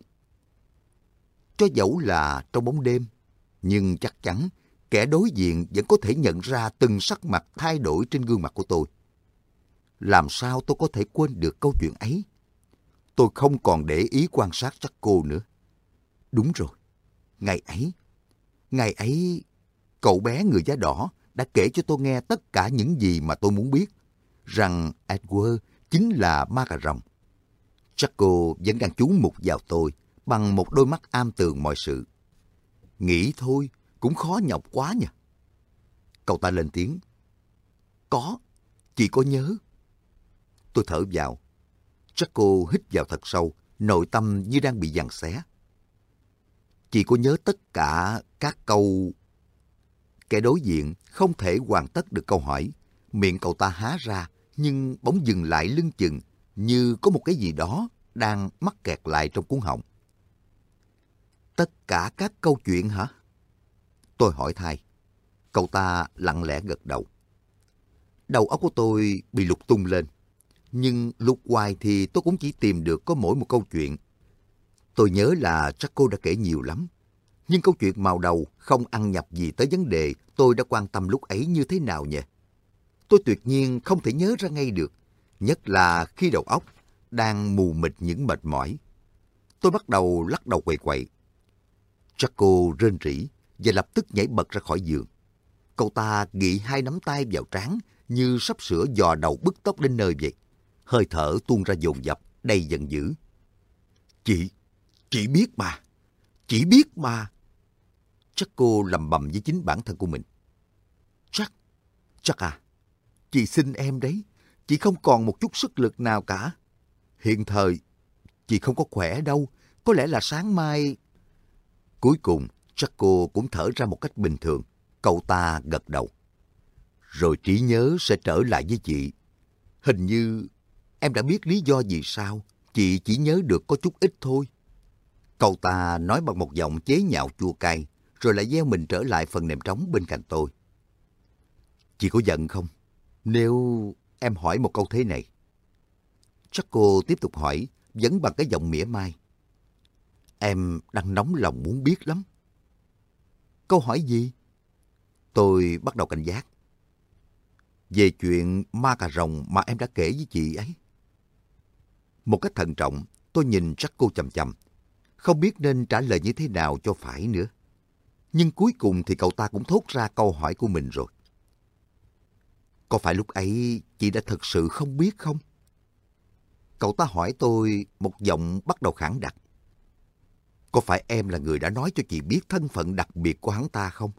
Cho dẫu là trong bóng đêm, nhưng chắc chắn kẻ đối diện vẫn có thể nhận ra từng sắc mặt thay đổi trên gương mặt của tôi. Làm sao tôi có thể quên được câu chuyện ấy? Tôi không còn để ý quan sát Jaco nữa. Đúng rồi, ngày ấy, ngày ấy, cậu bé người da đỏ đã kể cho tôi nghe tất cả những gì mà tôi muốn biết, rằng Edward chính là ma cà rồng. Jaco vẫn đang chú mục vào tôi bằng một đôi mắt am tường mọi sự. Nghĩ thôi, cũng khó nhọc quá nhỉ. Cậu ta lên tiếng. Có, chị có nhớ. Tôi thở vào. Jaco hít vào thật sâu, nội tâm như đang bị giằng xé. Chị có nhớ tất cả các câu... Kẻ đối diện không thể hoàn tất được câu hỏi. Miệng cậu ta há ra, nhưng bỗng dừng lại lưng chừng, như có một cái gì đó đang mắc kẹt lại trong cuống họng. Tất cả các câu chuyện hả? Tôi hỏi thay. Cậu ta lặng lẽ gật đầu. Đầu óc của tôi bị lục tung lên. Nhưng lục hoài thì tôi cũng chỉ tìm được có mỗi một câu chuyện. Tôi nhớ là Jaco đã kể nhiều lắm. Nhưng câu chuyện màu đầu không ăn nhập gì tới vấn đề tôi đã quan tâm lúc ấy như thế nào nhỉ? Tôi tuyệt nhiên không thể nhớ ra ngay được. Nhất là khi đầu óc đang mù mịt những mệt mỏi. Tôi bắt đầu lắc đầu quậy quậy. Jaco rên rỉ và lập tức nhảy bật ra khỏi giường. Cậu ta gị hai nắm tay vào trán như sắp sửa dò đầu bứt tóc đến nơi vậy. Hơi thở tuôn ra dồn dập, đầy giận dữ. Chị, chị biết mà, chị biết mà. Jaco lầm bầm với chính bản thân của mình. Chắc, chắc à, chị xin em đấy, chị không còn một chút sức lực nào cả. Hiện thời, chị không có khỏe đâu, có lẽ là sáng mai... Cuối cùng, Jaco cũng thở ra một cách bình thường. Cậu ta gật đầu. Rồi trí nhớ sẽ trở lại với chị. Hình như em đã biết lý do vì sao chị chỉ nhớ được có chút ít thôi. Cậu ta nói bằng một giọng chế nhạo chua cay, rồi lại gieo mình trở lại phần nệm trống bên cạnh tôi. Chị có giận không? Nếu em hỏi một câu thế này. Jaco tiếp tục hỏi, vẫn bằng cái giọng mỉa mai. Em đang nóng lòng muốn biết lắm. Câu hỏi gì? Tôi bắt đầu cảnh giác. Về chuyện ma cà rồng mà em đã kể với chị ấy. Một cách thận trọng, tôi nhìn Jaco chằm chằm. Không biết nên trả lời như thế nào cho phải nữa. Nhưng cuối cùng thì cậu ta cũng thốt ra câu hỏi của mình rồi. Có phải lúc ấy chị đã thật sự không biết không? Cậu ta hỏi tôi một giọng bắt đầu khản đặc. Có phải em là người đã nói cho chị biết thân phận đặc biệt của hắn ta không?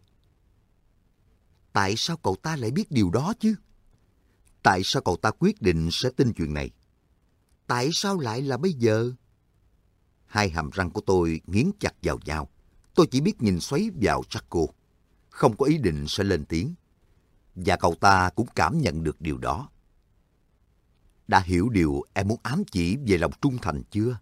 Tại sao cậu ta lại biết điều đó chứ? Tại sao cậu ta quyết định sẽ tin chuyện này? Tại sao lại là bây giờ? Hai hàm răng của tôi nghiến chặt vào nhau. Tôi chỉ biết nhìn xoáy vào Jaco, không có ý định sẽ lên tiếng. Và cậu ta cũng cảm nhận được điều đó. Đã hiểu điều em muốn ám chỉ về lòng trung thành chưa?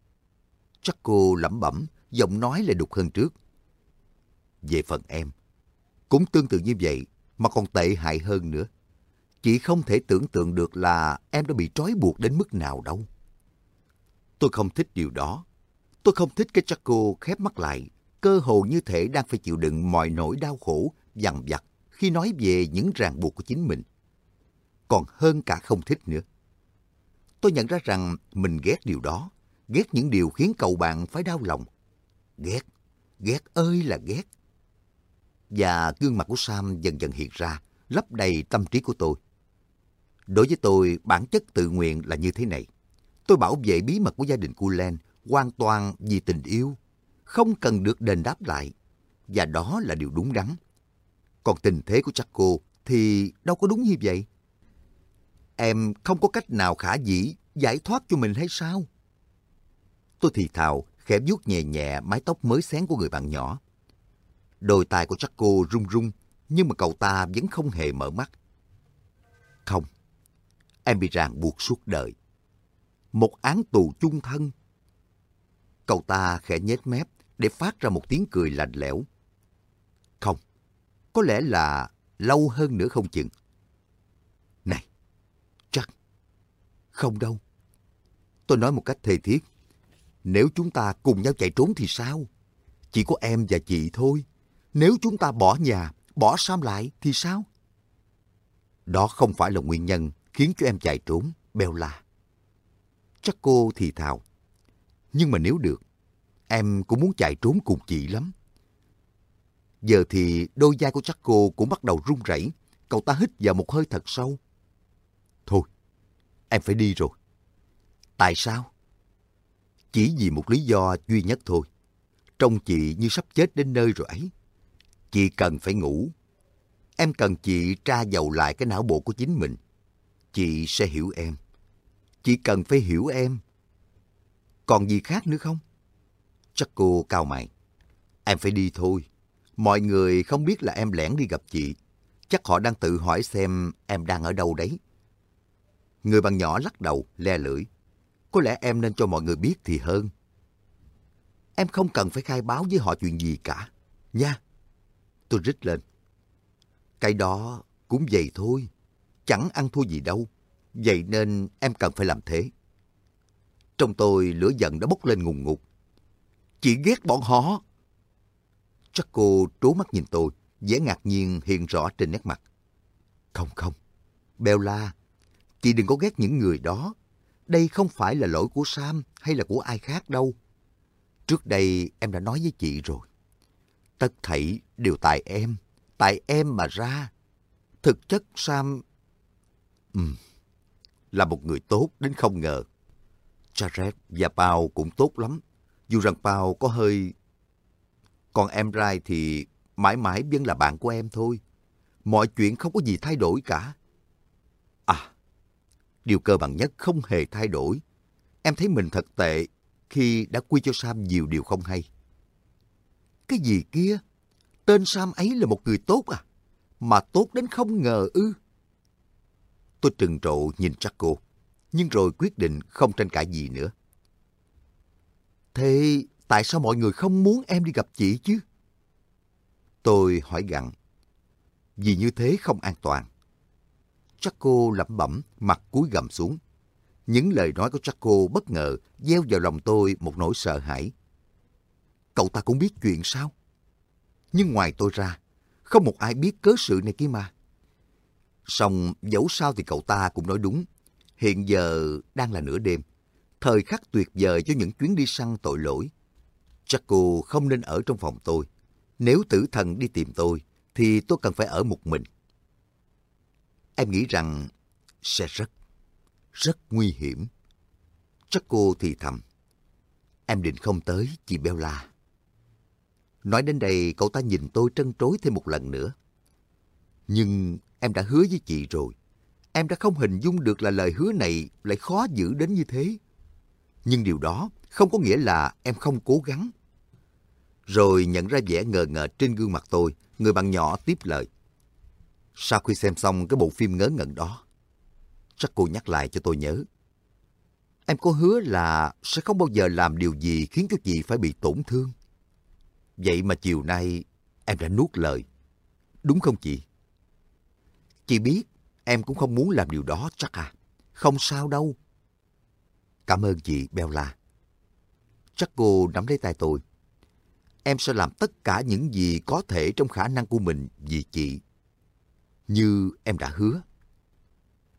Jaco lẩm bẩm, giọng nói lại đục hơn trước. Về phần em, cũng tương tự như vậy, mà còn tệ hại hơn nữa. Chị không thể tưởng tượng được là em đã bị trói buộc đến mức nào đâu. Tôi không thích điều đó. Tôi không thích cái Jaco khép mắt lại, cơ hồ như thể đang phải chịu đựng mọi nỗi đau khổ, dằn vặt khi nói về những ràng buộc của chính mình. còn hơn cả không thích nữa. Tôi nhận ra rằng mình ghét điều đó, ghét những điều khiến cậu bạn phải đau lòng. Ghét, ghét ơi là ghét. Và gương mặt của Sam dần dần hiện ra, lấp đầy tâm trí của tôi. Đối với tôi, bản chất tự nguyện là như thế này. Tôi bảo vệ bí mật của gia đình Cullen hoàn toàn vì tình yêu, không cần được đền đáp lại. Và đó là điều đúng đắn. Còn tình thế của Jaco thì đâu có đúng như vậy. Em không có cách nào khả dĩ giải thoát cho mình hay sao? Tôi thì thào, khẽ vuốt nhẹ nhẹ mái tóc mới xén của người bạn nhỏ. Đôi tai của Jaco run run, nhưng mà cậu ta vẫn không hề mở mắt. Không, em bị ràng buộc suốt đời. Một án tù chung thân. Cậu ta khẽ nhếch mép để phát ra một tiếng cười lạnh lẽo. Không, có lẽ là lâu hơn nữa không chừng. Này, chắc không đâu. Tôi nói một cách thề thiết. Nếu chúng ta cùng nhau chạy trốn thì sao? Chỉ có em và chị thôi. Nếu chúng ta bỏ nhà, bỏ Sam lại thì sao? Đó không phải là nguyên nhân khiến cho em chạy trốn, Bella. Chắc cô thì thào. Nhưng mà nếu được, em cũng muốn chạy trốn cùng chị lắm. Giờ thì đôi vai của chắc cô cũng bắt đầu run rẩy. Cậu ta hít vào một hơi thật sâu. Thôi, em phải đi rồi. Tại sao? Chỉ vì một lý do duy nhất thôi. Trông chị như sắp chết đến nơi rồi ấy. Chị cần phải ngủ. Em cần chị tra dầu lại cái não bộ của chính mình. Chị sẽ hiểu em. Chị cần phải hiểu em. Còn gì khác nữa không? Chắc cô cau mày. Em phải đi thôi. Mọi người không biết là em lẻn đi gặp chị. Chắc họ đang tự hỏi xem em đang ở đâu đấy. Người bạn nhỏ lắc đầu, le lưỡi. Có lẽ em nên cho mọi người biết thì hơn. Em không cần phải khai báo với họ chuyện gì cả. Nha. Tôi rít lên. Cái đó cũng vậy thôi. Chẳng ăn thua gì đâu. Vậy nên em cần phải làm thế. Trong tôi lửa giận đã bốc lên ngùn ngụt. Chị ghét bọn họ. Chắc cô trố mắt nhìn tôi, vẻ ngạc nhiên hiện rõ trên nét mặt. Không không, Bella, chị đừng có ghét những người đó. Đây không phải là lỗi của Sam hay là của ai khác đâu. Trước đây em đã nói với chị rồi. Tất thảy đều tại em, tại em mà ra. Thực chất Sam... Ừm, là một người tốt đến không ngờ. Jared và Paul cũng tốt lắm. Dù rằng Paul có hơi... Còn em Rai thì mãi mãi vẫn là bạn của em thôi. Mọi chuyện không có gì thay đổi cả. À, điều cơ bản nhất không hề thay đổi. Em thấy mình thật tệ khi đã quy cho Sam nhiều điều không hay. Cái gì kia? Tên Sam ấy là một người tốt à? Mà tốt đến không ngờ ư? Tôi trừng trộ nhìn Jaco, nhưng rồi quyết định không tranh cãi gì nữa. Thế tại sao mọi người không muốn em đi gặp chị chứ? Tôi hỏi gặng. Vì như thế không an toàn. Jaco lẩm bẩm, mặt cúi gằm xuống. Những lời nói của Jaco bất ngờ gieo vào lòng tôi một nỗi sợ hãi. Cậu ta cũng biết chuyện sao? Nhưng ngoài tôi ra, không một ai biết cớ sự này kia mà. Song dẫu sao thì cậu ta cũng nói đúng. Hiện giờ đang là nửa đêm, thời khắc tuyệt vời cho những chuyến đi săn tội lỗi. Jaco không nên ở trong phòng tôi. Nếu tử thần đi tìm tôi, thì tôi cần phải ở một mình. Em nghĩ rằng sẽ rất, rất nguy hiểm. Jaco thì thầm. Em định không tới, chị Bella. Nói đến đây, cậu ta nhìn tôi trân trối thêm một lần nữa. Nhưng em đã hứa với chị rồi. Em đã không hình dung được là lời hứa này lại khó giữ đến như thế. Nhưng điều đó không có nghĩa là em không cố gắng. Rồi nhận ra vẻ ngờ ngợ trên gương mặt tôi, người bạn nhỏ tiếp lời. Sau khi xem xong cái bộ phim ngớ ngẩn đó, chắc cô nhắc lại cho tôi nhớ. Em có hứa là sẽ không bao giờ làm điều gì khiến cho chị phải bị tổn thương. Vậy mà chiều nay em đã nuốt lời. Đúng không chị? Chị biết em cũng không muốn làm điều đó chắc à. Không sao đâu. Cảm ơn chị Bella. Chắc cô nắm lấy tay tôi. Em sẽ làm tất cả những gì có thể trong khả năng của mình vì chị. Như em đã hứa.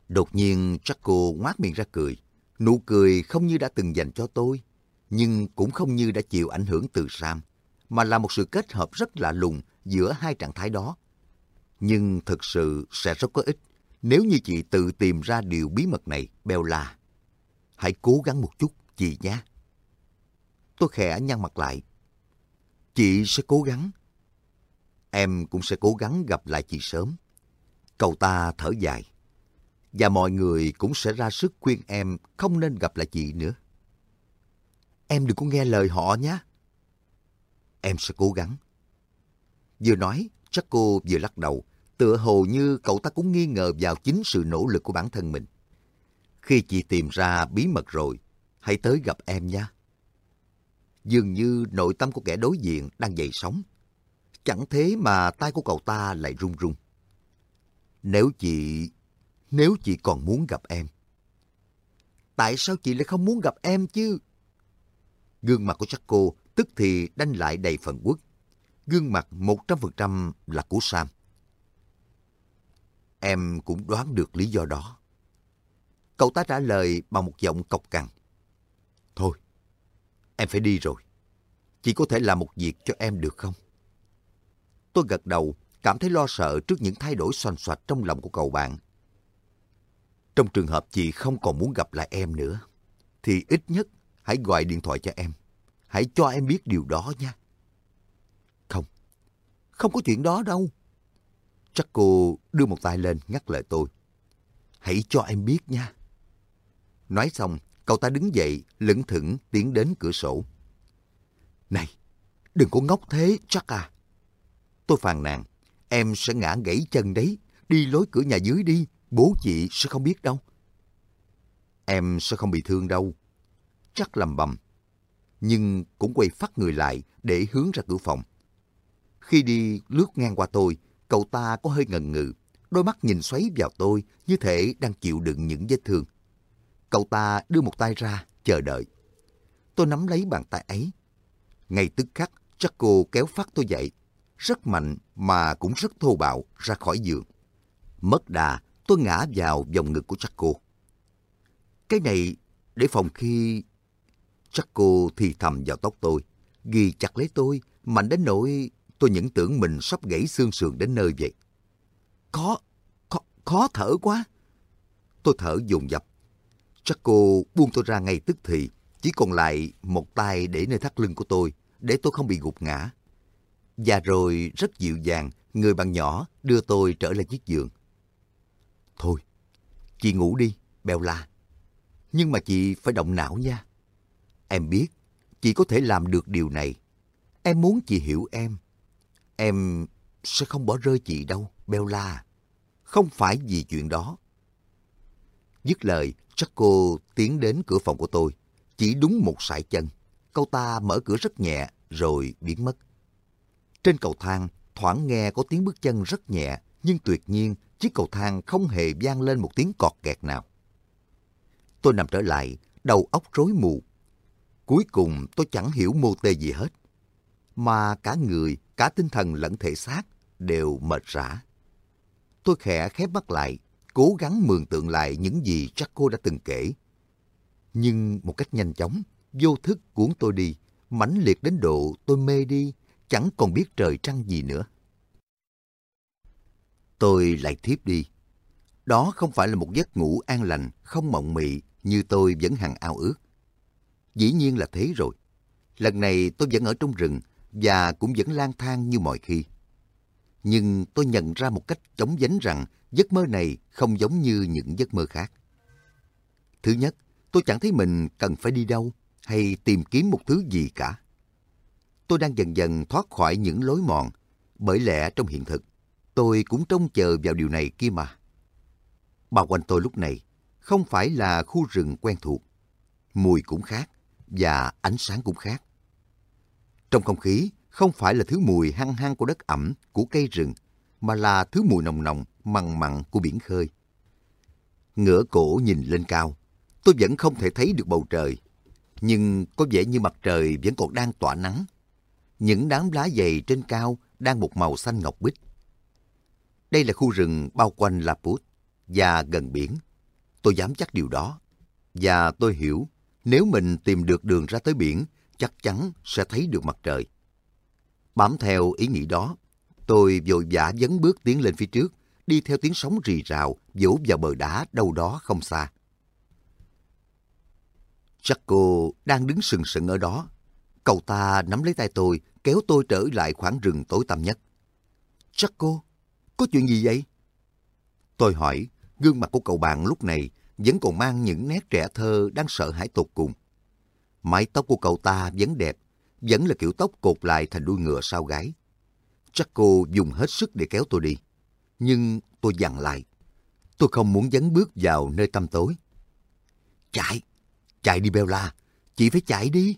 Đột nhiên Jaco ngoác miệng ra cười. Nụ cười không như đã từng dành cho tôi, nhưng cũng không như đã chịu ảnh hưởng từ Sam, mà là một sự kết hợp rất lạ lùng giữa hai trạng thái đó. Nhưng thực sự sẽ rất có ích nếu như chị tự tìm ra điều bí mật này, Bella. Hãy cố gắng một chút, chị nhé. Tôi khẽ nhăn mặt lại. Chị sẽ cố gắng. Em cũng sẽ cố gắng gặp lại chị sớm. Cậu ta thở dài. Và mọi người cũng sẽ ra sức khuyên em không nên gặp lại chị nữa. Em đừng có nghe lời họ nhé. Em sẽ cố gắng. Vừa nói, Jaco vừa lắc đầu, tựa hồ như cậu ta cũng nghi ngờ vào chính sự nỗ lực của bản thân mình. Khi chị tìm ra bí mật rồi, hãy tới gặp em nha. Dường như nội tâm của kẻ đối diện đang dậy sóng. Chẳng thế mà tay của cậu ta lại run run. Nếu chị... Nếu chị còn muốn gặp em. Tại sao chị lại không muốn gặp em chứ? Gương mặt của Jaco tức thì đanh lại đầy phần uất. Gương mặt một trăm phần trăm là của Sam. Em cũng đoán được lý do đó. Cậu ta trả lời bằng một giọng cộc cằn. Thôi, em phải đi rồi. Chị có thể làm một việc cho em được không? Tôi gật đầu, cảm thấy lo sợ trước những thay đổi xoành xoạch trong lòng của cậu bạn. Trong trường hợp chị không còn muốn gặp lại em nữa, thì ít nhất hãy gọi điện thoại cho em. Hãy cho em biết điều đó nha. Không, không có chuyện đó đâu. Jaco đưa một tay lên ngắt lời tôi. Hãy cho em biết nha. Nói xong, cậu ta đứng dậy, lững thững tiến đến cửa sổ. Này, đừng có ngốc thế, Jack à. Tôi phàn nàn, em sẽ ngã gãy chân đấy. Đi lối cửa nhà dưới đi, bố chị sẽ không biết đâu. Em sẽ không bị thương đâu. Jack lầm bầm, nhưng cũng quay phắt người lại để hướng ra cửa phòng. Khi đi lướt ngang qua tôi, cậu ta có hơi ngần ngừ, đôi mắt nhìn xoáy vào tôi như thể đang chịu đựng những vết thương. Cậu ta đưa một tay ra, chờ đợi. Tôi nắm lấy bàn tay ấy. Ngay tức khắc, Jaco kéo phát tôi dậy, rất mạnh mà cũng rất thô bạo ra khỏi giường. Mất đà, tôi ngã vào vòng ngực của Jaco. Cái này để phòng khi... Jaco thì thầm vào tóc tôi, ghi chặt lấy tôi, mạnh đến nỗi tôi những tưởng mình sắp gãy xương sườn đến nơi vậy. Khó, khó, khó thở quá. Tôi thở dồn dập. Jaco buông tôi ra ngay tức thì, chỉ còn lại một tay để nơi thắt lưng của tôi, để tôi không bị gục ngã. Và rồi rất dịu dàng, người bạn nhỏ đưa tôi trở lại chiếc giường. Thôi, chị ngủ đi, Bella. Nhưng mà chị phải động não nha. Em biết, chị có thể làm được điều này. Em muốn chị hiểu em. Em sẽ không bỏ rơi chị đâu, Bella. Không phải vì chuyện đó. Dứt lời, Jaco tiến đến cửa phòng của tôi. Chỉ đúng một sải chân. Cậu ta mở cửa rất nhẹ, rồi biến mất. Trên cầu thang, thoảng nghe có tiếng bước chân rất nhẹ, nhưng tuyệt nhiên, chiếc cầu thang không hề vang lên một tiếng cọt kẹt nào. Tôi nằm trở lại, đầu óc rối mù. Cuối cùng tôi chẳng hiểu mô tê gì hết. Mà cả người, cả tinh thần lẫn thể xác đều mệt rã. Tôi khẽ khép mắt lại, cố gắng mường tượng lại những gì Jaco đã từng kể. Nhưng một cách nhanh chóng, vô thức cuốn tôi đi, mãnh liệt đến độ tôi mê đi, chẳng còn biết trời trăng gì nữa. Tôi lại thiếp đi. Đó không phải là một giấc ngủ an lành, không mộng mị như tôi vẫn hằng ao ước. Dĩ nhiên là thế rồi. Lần này tôi vẫn ở trong rừng và cũng vẫn lang thang như mọi khi. Nhưng tôi nhận ra một cách chóng vánh rằng giấc mơ này không giống như những giấc mơ khác. Thứ nhất, tôi chẳng thấy mình cần phải đi đâu hay tìm kiếm một thứ gì cả. Tôi đang dần dần thoát khỏi những lối mòn, bởi lẽ trong hiện thực, tôi cũng trông chờ vào điều này kia mà. Bao quanh tôi lúc này không phải là khu rừng quen thuộc. Mùi cũng khác và ánh sáng cũng khác. Trong không khí không phải là thứ mùi hăng hăng của đất ẩm, của cây rừng, mà là thứ mùi nồng nồng, mặn mặn của biển khơi. Ngửa cổ nhìn lên cao, tôi vẫn không thể thấy được bầu trời, nhưng có vẻ như mặt trời vẫn còn đang tỏa nắng. Những đám lá dày trên cao đang một màu xanh ngọc bích. Đây là khu rừng bao quanh Laput và gần biển. Tôi dám chắc điều đó. Và tôi hiểu, nếu mình tìm được đường ra tới biển, chắc chắn sẽ thấy được mặt trời. Bám theo ý nghĩ đó, tôi vội vã dấn bước tiến lên phía trước, đi theo tiếng sóng rì rào, vỗ vào bờ đá đâu đó không xa. Jacko đang đứng sừng sững ở đó. Cậu ta nắm lấy tay tôi, kéo tôi trở lại khoảng rừng tối tăm nhất. Jacko, có chuyện gì vậy? Tôi hỏi, gương mặt của cậu bạn lúc này vẫn còn mang những nét trẻ thơ đang sợ hãi tột cùng. Mái tóc của cậu ta vẫn đẹp, vẫn là kiểu tóc cột lại thành đuôi ngựa sau gáy. Jacko dùng hết sức để kéo tôi đi. Nhưng tôi dằn lại. Tôi không muốn dấn bước vào nơi tăm tối. Chạy! Chạy đi Bella! Chị phải chạy đi!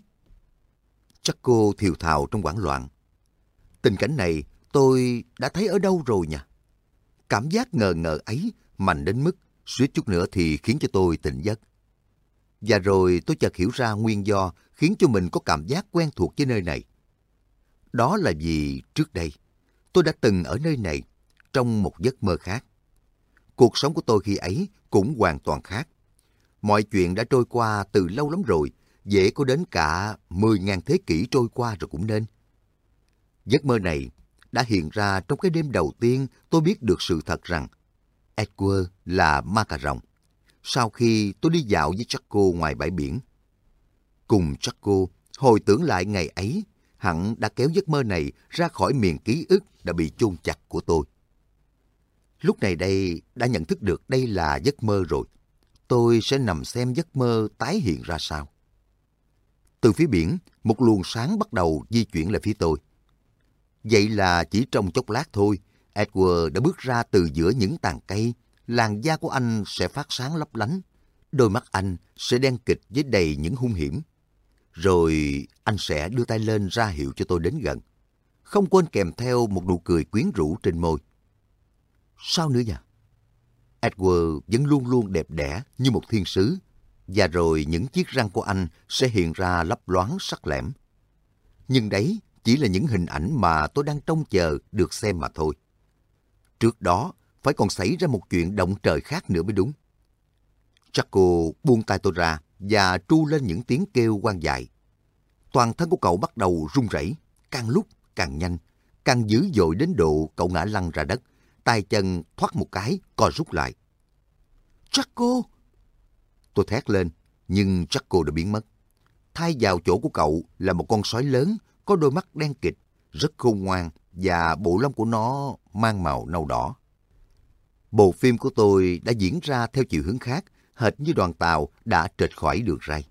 Jacko thều thào trong hoảng loạn. Tình cảnh này tôi đã thấy ở đâu rồi nhỉ? Cảm giác ngờ ngờ ấy mạnh đến mức suýt chút nữa thì khiến cho tôi tỉnh giấc. Và rồi tôi chợt hiểu ra nguyên do khiến cho mình có cảm giác quen thuộc với nơi này. Đó là vì trước đây tôi đã từng ở nơi này trong một giấc mơ khác. Cuộc sống của tôi khi ấy cũng hoàn toàn khác. Mọi chuyện đã trôi qua từ lâu lắm rồi, dễ có đến cả mười ngàn thế kỷ trôi qua rồi cũng nên. Giấc mơ này đã hiện ra trong cái đêm đầu tiên tôi biết được sự thật rằng Edward là ma cà rồng. Sau khi tôi đi dạo với Jacko ngoài bãi biển. Cùng Jacko hồi tưởng lại ngày ấy, hẳn đã kéo giấc mơ này ra khỏi miền ký ức đã bị chôn chặt của tôi. Lúc này đây đã nhận thức được đây là giấc mơ rồi. Tôi sẽ nằm xem giấc mơ tái hiện ra sao. Từ phía biển, một luồng sáng bắt đầu di chuyển lại phía tôi. Vậy là chỉ trong chốc lát thôi, Edward đã bước ra từ giữa những tàn cây. Làn da của anh sẽ phát sáng lấp lánh. Đôi mắt anh sẽ đen kịt với đầy những hung hiểm. Rồi anh sẽ đưa tay lên ra hiệu cho tôi đến gần. Không quên kèm theo một nụ cười quyến rũ trên môi. Sao nữa nhỉ? Edward vẫn luôn luôn đẹp đẽ như một thiên sứ. Và rồi những chiếc răng của anh sẽ hiện ra lấp loáng sắc lẻm. Nhưng đấy chỉ là những hình ảnh mà tôi đang trông chờ được xem mà thôi. Trước đó, phải còn xảy ra một chuyện động trời khác nữa mới đúng. Jacko buông tay tôi ra và tru lên những tiếng kêu quan dại. Toàn thân của cậu bắt đầu run rẩy, càng lúc càng nhanh, càng dữ dội đến độ cậu ngã lăn ra đất, tay chân thoát một cái, co rút lại. Jacko! Tôi thét lên, nhưng Jacko đã biến mất. Thay vào chỗ của cậu là một con sói lớn, có đôi mắt đen kịt, rất khôn ngoan và bộ lông của nó mang màu nâu đỏ. Bộ phim của tôi đã diễn ra theo chiều hướng khác, hệt như đoàn tàu đã trệch khỏi đường ray.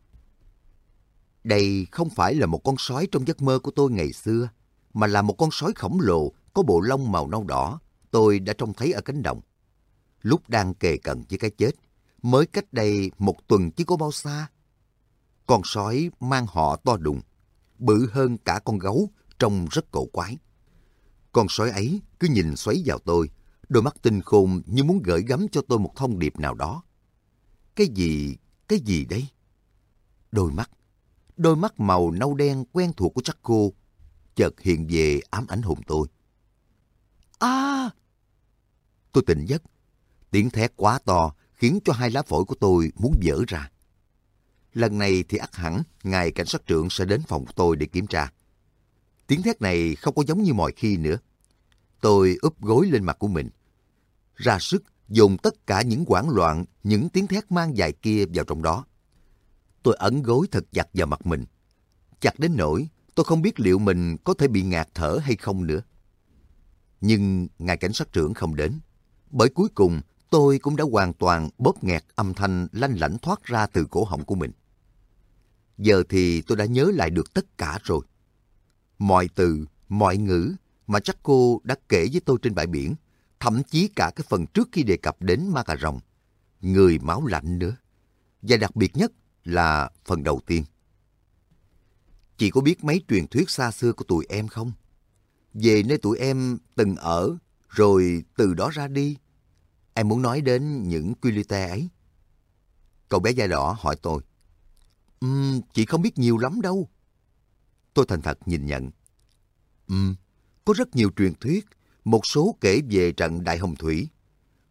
Đây không phải là một con sói trong giấc mơ của tôi ngày xưa, mà là một con sói khổng lồ có bộ lông màu nâu đỏ tôi đã trông thấy ở cánh đồng. Lúc đang kề cận với cái chết, mới cách đây một tuần chứ có bao xa. Con sói mang họ to đùng, bự hơn cả con gấu, trông rất cổ quái. Con sói ấy cứ nhìn xoáy vào tôi, đôi mắt tinh khôn như muốn gửi gắm cho tôi một thông điệp nào đó. Cái gì, cái gì đây? Đôi mắt, đôi mắt màu nâu đen quen thuộc của Jacko chợt hiện về ám ảnh hồn tôi. À! Tôi tỉnh giấc. Tiếng thét quá to khiến cho hai lá phổi của tôi muốn vỡ ra. Lần này thì ắt hẳn ngài cảnh sát trưởng sẽ đến phòng của tôi để kiểm tra. Tiếng thét này không có giống như mọi khi nữa. Tôi úp gối lên mặt của mình, ra sức dồn tất cả những hoảng loạn, những tiếng thét mang dài kia vào trong đó. Tôi ấn gối thật chặt vào mặt mình, chặt đến nỗi tôi không biết liệu mình có thể bị ngạt thở hay không nữa. Nhưng ngài cảnh sát trưởng không đến, bởi cuối cùng tôi cũng đã hoàn toàn bóp nghẹt âm thanh lanh lảnh thoát ra từ cổ họng của mình. Giờ thì tôi đã nhớ lại được tất cả rồi. Mọi từ, mọi ngữ mà Jacko đã kể với tôi trên bãi biển, thậm chí cả cái phần trước khi đề cập đến ma cà rồng, người máu lạnh nữa. Và đặc biệt nhất là phần đầu tiên. Chị có biết mấy truyền thuyết xa xưa của tụi em không? Về nơi tụi em từng ở, rồi từ đó ra đi. Em muốn nói đến những Quilite ấy. Cậu bé da đỏ hỏi tôi. Um, chị không biết nhiều lắm đâu. Tôi thành thật nhìn nhận. Um, có rất nhiều truyền thuyết, một số kể về trận Đại Hồng Thủy.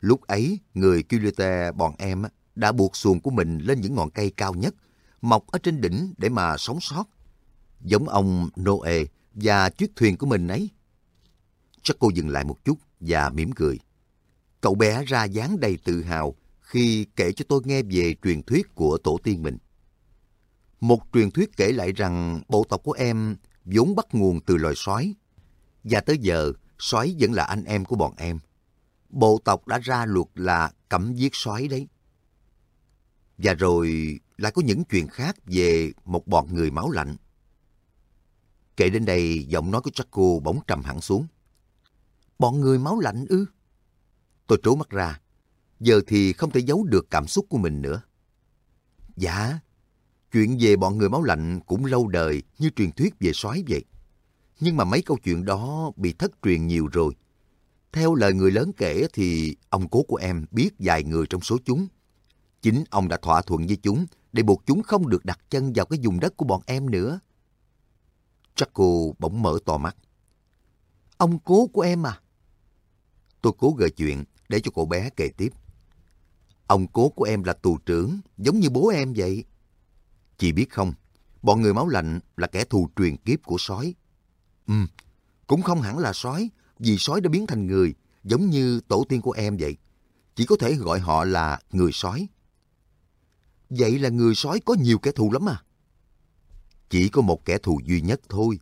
Lúc ấy, người Quillete bọn em đã buộc xuồng của mình lên những ngọn cây cao nhất, mọc ở trên đỉnh để mà sống sót. Giống ông Noe và chiếc thuyền của mình ấy. Jacko dừng lại một chút và mỉm cười. Cậu bé ra dáng đầy tự hào khi kể cho tôi nghe về truyền thuyết của tổ tiên mình. Một truyền thuyết kể lại rằng bộ tộc của em vốn bắt nguồn từ loài sói. Và tới giờ, sói vẫn là anh em của bọn em. Bộ tộc đã ra luật là cấm giết sói đấy. Và rồi lại có những chuyện khác về một bọn người máu lạnh. Kể đến đây, giọng nói của Jacko bỗng trầm hẳn xuống. Bọn người máu lạnh ư? Tôi trố mắt ra. Giờ thì không thể giấu được cảm xúc của mình nữa. Dạ, chuyện về bọn người máu lạnh cũng lâu đời như truyền thuyết về sói vậy. Nhưng mà mấy câu chuyện đó bị thất truyền nhiều rồi. Theo lời người lớn kể thì ông cố của em biết vài người trong số chúng. Chính ông đã thỏa thuận với chúng để buộc chúng không được đặt chân vào cái vùng đất của bọn em nữa. Jacko bỗng mở to mắt. Ông cố của em à? Tôi cố gợi chuyện để cho cậu bé kể tiếp. Ông cố của em là tù trưởng, giống như bố em vậy. Chị biết không, bọn người máu lạnh là kẻ thù truyền kiếp của sói. Ừ, cũng không hẳn là sói, vì sói đã biến thành người, giống như tổ tiên của em vậy. Chỉ có thể gọi họ là người sói. Vậy là người sói có nhiều kẻ thù lắm à? Chỉ có một kẻ thù duy nhất thôi.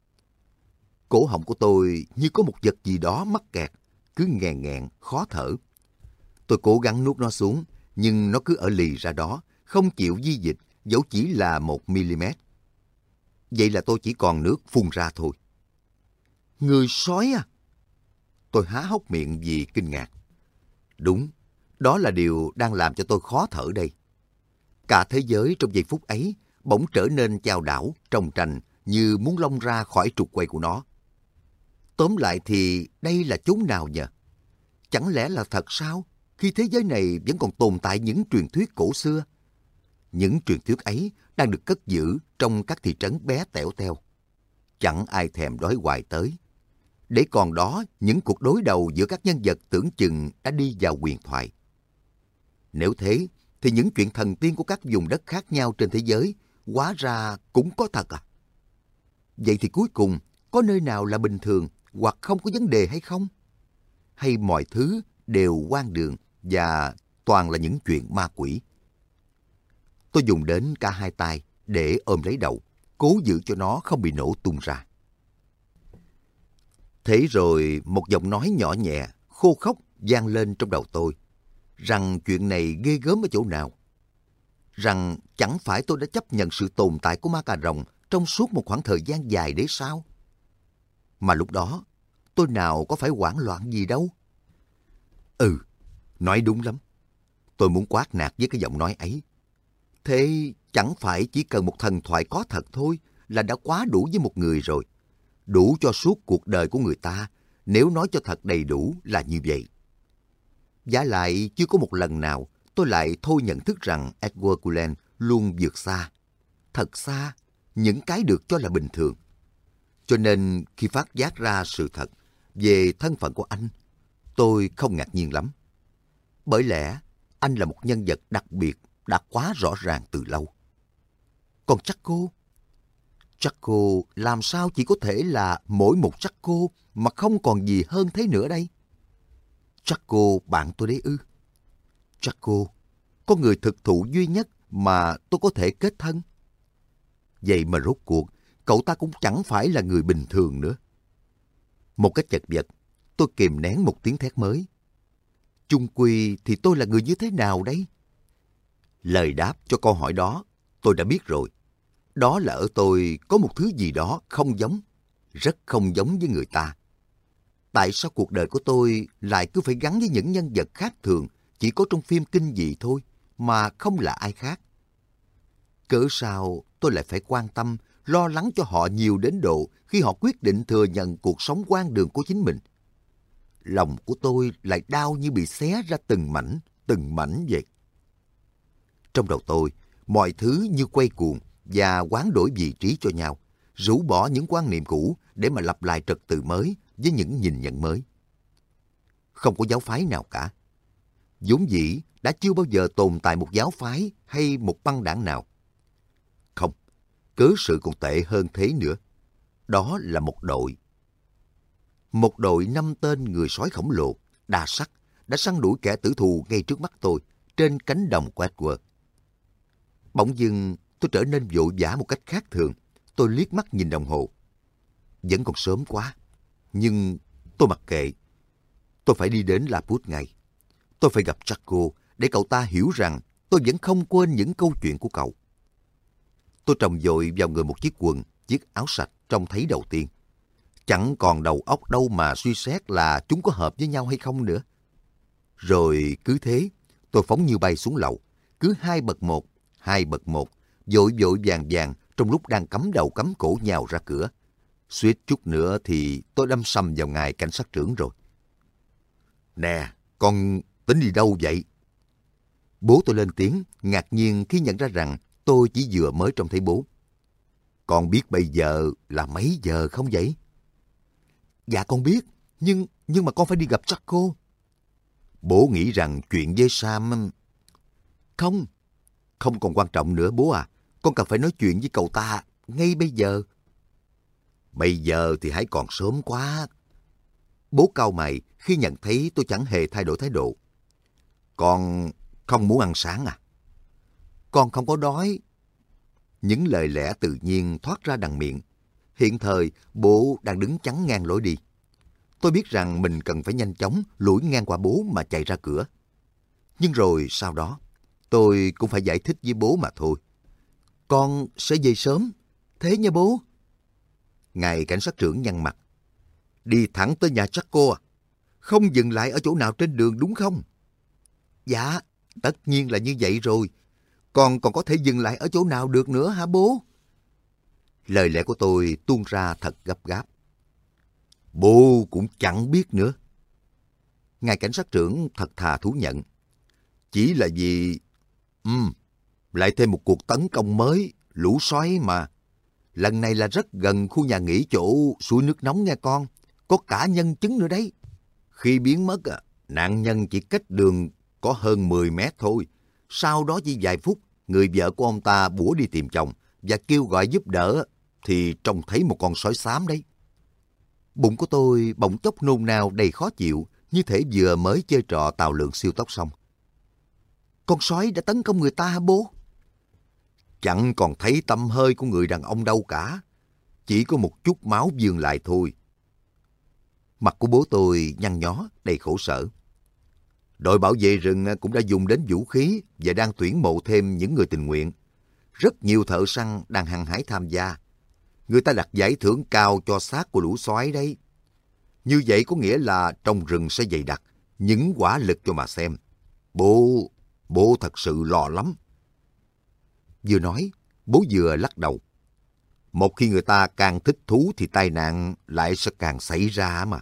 Cổ họng của tôi như có một vật gì đó mắc kẹt, cứ nghẹn nghẹn, khó thở. Tôi cố gắng nuốt nó xuống, nhưng nó cứ ở lì ra đó, không chịu di dịch, dẫu chỉ là một mm. Vậy là tôi chỉ còn nước phun ra thôi. Người sói à? Tôi há hốc miệng vì kinh ngạc. Đúng, đó là điều đang làm cho tôi khó thở đây. Cả thế giới trong giây phút ấy bỗng trở nên chao đảo, trồng trành như muốn lông ra khỏi trục quay của nó. Tóm lại thì đây là chốn nào nhỉ? Chẳng lẽ là thật sao? Khi thế giới này vẫn còn tồn tại những truyền thuyết cổ xưa. Những truyền thuyết ấy đang được cất giữ trong các thị trấn bé tẻo teo. Chẳng ai thèm đói hoài tới. Để còn đó những cuộc đối đầu giữa các nhân vật tưởng chừng đã đi vào huyền thoại. Nếu thế, thì những chuyện thần tiên của các vùng đất khác nhau trên thế giới hóa ra cũng có thật à? Vậy thì cuối cùng, có nơi nào là bình thường hoặc không có vấn đề hay không? Hay mọi thứ đều hoang đường và toàn là những chuyện ma quỷ? Tôi dùng đến cả hai tay để ôm lấy đầu, cố giữ cho nó không bị nổ tung ra. Thế rồi một giọng nói nhỏ nhẹ, khô khốc vang lên trong đầu tôi, rằng chuyện này ghê gớm ở chỗ nào. Rằng chẳng phải tôi đã chấp nhận sự tồn tại của ma cà rồng trong suốt một khoảng thời gian dài đấy sao? Mà lúc đó, tôi nào có phải hoảng loạn gì đâu. Ừ, nói đúng lắm. Tôi muốn quát nạt với cái giọng nói ấy. Thế chẳng phải chỉ cần một thần thoại có thật thôi là đã quá đủ với một người rồi. Đủ cho suốt cuộc đời của người ta, nếu nói cho thật đầy đủ là như vậy. Vả lại chưa có một lần nào tôi lại thôi nhận thức rằng Edward Cullen luôn vượt xa, thật xa, những cái được cho là bình thường. Cho nên khi phát giác ra sự thật về thân phận của anh, tôi không ngạc nhiên lắm. Bởi lẽ anh là một nhân vật đặc biệt đã quá rõ ràng từ lâu. Còn Jacko? Jacko làm sao chỉ có thể là mỗi một Jacko mà không còn gì hơn thế nữa đây? Jacko bạn tôi đấy ư? Jacko, có người thực thụ duy nhất mà tôi có thể kết thân. Vậy mà rốt cuộc, cậu ta cũng chẳng phải là người bình thường nữa. Một cách chật vật, tôi kìm nén một tiếng thét mới. Chung quy thì tôi là người như thế nào đấy? Lời đáp cho câu hỏi đó, tôi đã biết rồi. Đó là ở tôi có một thứ gì đó không giống, rất không giống với người ta. Tại sao cuộc đời của tôi lại cứ phải gắn với những nhân vật khác thường, chỉ có trong phim kinh dị thôi, mà không là ai khác? Cớ sao tôi lại phải quan tâm, lo lắng cho họ nhiều đến độ khi họ quyết định thừa nhận cuộc sống hoang đường của chính mình? Lòng của tôi lại đau như bị xé ra từng mảnh, từng mảnh vậy. Trong đầu tôi, mọi thứ như quay cuồng và hoán đổi vị trí cho nhau, rũ bỏ những quan niệm cũ để mà lập lại trật tự mới với những nhìn nhận mới. Không có giáo phái nào cả. vốn dĩ đã chưa bao giờ tồn tại một giáo phái hay một băng đảng nào. Không, cớ sự còn tệ hơn thế nữa. Đó là một đội. Một đội năm tên người sói khổng lồ, đa sắc, đã săn đuổi kẻ tử thù ngay trước mắt tôi, trên cánh đồng Questworld. Bỗng dưng, tôi trở nên vội vã một cách khác thường. Tôi liếc mắt nhìn đồng hồ. Vẫn còn sớm quá, nhưng tôi mặc kệ. Tôi phải đi đến Laput ngay. Tôi phải gặp Jaco để cậu ta hiểu rằng tôi vẫn không quên những câu chuyện của cậu. Tôi trồng dội vào người một chiếc quần, chiếc áo sạch trông thấy đầu tiên. Chẳng còn đầu óc đâu mà suy xét là chúng có hợp với nhau hay không nữa. Rồi cứ thế, tôi phóng như bay xuống lầu. Cứ hai bậc một, hai bậc một, vội vội vàng vàng trong lúc đang cắm đầu cắm cổ nhào ra cửa. Suýt chút nữa thì tôi đâm sầm vào ngài cảnh sát trưởng rồi. Nè, con tính đi đâu vậy? Bố tôi lên tiếng, ngạc nhiên khi nhận ra rằng tôi chỉ vừa mới trông thấy bố. Con biết bây giờ là mấy giờ không vậy? Dạ con biết, nhưng nhưng mà con phải đi gặp Jaco. Bố nghĩ rằng chuyện với Sam... Không, không còn quan trọng nữa bố à. Con cần phải nói chuyện với cậu ta ngay bây giờ. Bây giờ thì hãy còn sớm quá. Bố cau mày khi nhận thấy tôi chẳng hề thay đổi thái độ. Con không muốn ăn sáng à? Con không có đói. Những lời lẽ tự nhiên thoát ra đằng miệng. Hiện thời, bố đang đứng chắn ngang lối đi. Tôi biết rằng mình cần phải nhanh chóng lủi ngang qua bố mà chạy ra cửa. Nhưng rồi sau đó, tôi cũng phải giải thích với bố mà thôi. Con sẽ về sớm. Thế nha bố. Ngài cảnh sát trưởng nhăn mặt. Đi thẳng tới nhà Jaco à? Không dừng lại ở chỗ nào trên đường đúng không? Dạ, tất nhiên là như vậy rồi. Con còn có thể dừng lại ở chỗ nào được nữa hả bố? Lời lẽ của tôi tuôn ra thật gấp gáp. Bố cũng chẳng biết nữa. Ngài cảnh sát trưởng thật thà thú nhận. Chỉ là vì... Ừm, lại thêm một cuộc tấn công mới, lũ sói mà. Lần này là rất gần khu nhà nghỉ chỗ suối nước nóng nha con. Có cả nhân chứng nữa đấy. Khi biến mất, nạn nhân chỉ cách đường có hơn mười mét thôi. Sau đó chỉ vài phút, người vợ của ông ta bủa đi tìm chồng và kêu gọi giúp đỡ, thì trông thấy một con sói xám đấy. Bụng của tôi bỗng chốc nôn nao đầy khó chịu, như thể vừa mới chơi trò tàu lượn siêu tốc xong. Con sói đã tấn công người ta hả bố? Chẳng còn thấy tăm hơi của người đàn ông đâu cả. Chỉ có một chút máu vương lại thôi. Mặt của bố tôi nhăn nhó, đầy khổ sở. Đội bảo vệ rừng cũng đã dùng đến vũ khí và đang tuyển mộ thêm những người tình nguyện. Rất nhiều thợ săn đang hăng hái tham gia. Người ta đặt giải thưởng cao cho xác của lũ sói đấy. Như vậy có nghĩa là trong rừng sẽ dày đặc những quả lực cho mà xem. Bố, bố thật sự lo lắm. Vừa nói, bố vừa lắc đầu. Một khi người ta càng thích thú thì tai nạn lại sẽ càng xảy ra mà.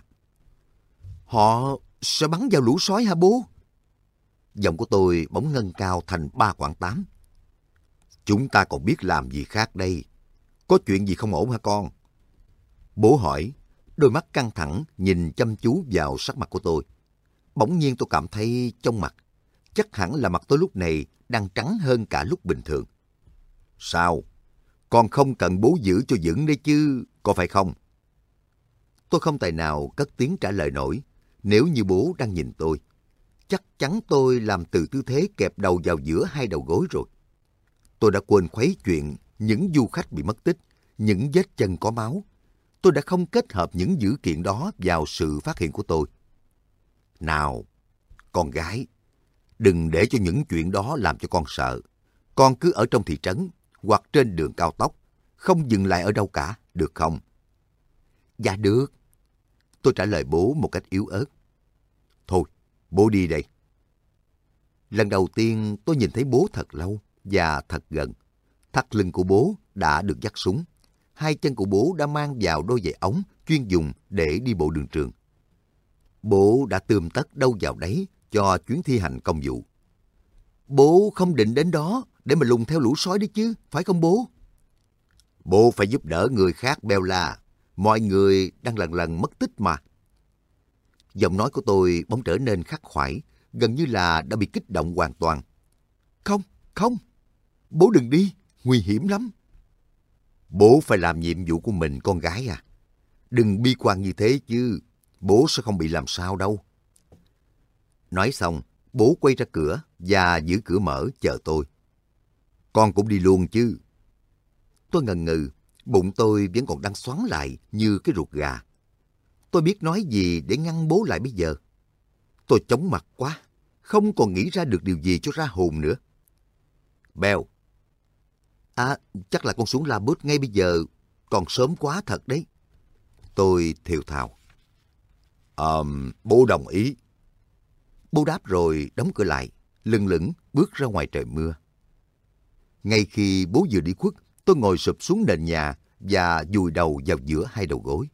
Họ sẽ bắn vào lũ sói hả bố? Giọng của tôi bỗng nâng cao thành ba quãng tám. Chúng ta còn biết làm gì khác đây. Có chuyện gì không ổn hả con? Bố hỏi, đôi mắt căng thẳng nhìn chăm chú vào sắc mặt của tôi. Bỗng nhiên tôi cảm thấy trong mặt, chắc hẳn là mặt tôi lúc này đang trắng hơn cả lúc bình thường. Sao? Con không cần bố giữ cho vững đấy chứ, có phải không? Tôi không tài nào cất tiếng trả lời nổi. Nếu như bố đang nhìn tôi, chắc chắn tôi làm từ tư thế kẹp đầu vào giữa hai đầu gối rồi. Tôi đã quên khuấy chuyện những du khách bị mất tích, những vết chân có máu. Tôi đã không kết hợp những dữ kiện đó vào sự phát hiện của tôi. Nào, con gái, đừng để cho những chuyện đó làm cho con sợ. Con cứ ở trong thị trấn hoặc trên đường cao tốc, không dừng lại ở đâu cả, được không? Dạ được. Tôi trả lời bố một cách yếu ớt. Thôi, bố đi đây. Lần đầu tiên tôi nhìn thấy bố thật lâu và thật gần. Thắt lưng của bố đã được dắt súng. Hai chân của bố đã mang vào đôi giày ống chuyên dùng để đi bộ đường trường. Bố đã tươm tất đâu vào đấy cho chuyến thi hành công vụ. Bố không định đến đó để mà lùng theo lũ sói đấy chứ, phải không bố? Bố phải giúp đỡ người khác Bella. Mọi người đang lần lần mất tích mà. Giọng nói của tôi bỗng trở nên khắc khoải, gần như là đã bị kích động hoàn toàn. Không, không, bố đừng đi, nguy hiểm lắm. Bố phải làm nhiệm vụ của mình con gái à. Đừng bi quan như thế chứ, bố sẽ không bị làm sao đâu. Nói xong, bố quay ra cửa và giữ cửa mở chờ tôi. Con cũng đi luôn chứ. Tôi ngần ngừ, bụng tôi vẫn còn đang xoắn lại như cái ruột gà. Tôi biết nói gì để ngăn bố lại bây giờ. Tôi chóng mặt quá, không còn nghĩ ra được điều gì cho ra hồn nữa. Bell. À, chắc là con xuống La Bút ngay bây giờ, còn sớm quá thật đấy. Tôi thều thào. Ờ, bố đồng ý. Bố đáp rồi đóng cửa lại, lưng lửng bước ra ngoài trời mưa. Ngay khi bố vừa đi khuất, tôi ngồi sụp xuống nền nhà và vùi đầu vào giữa hai đầu gối.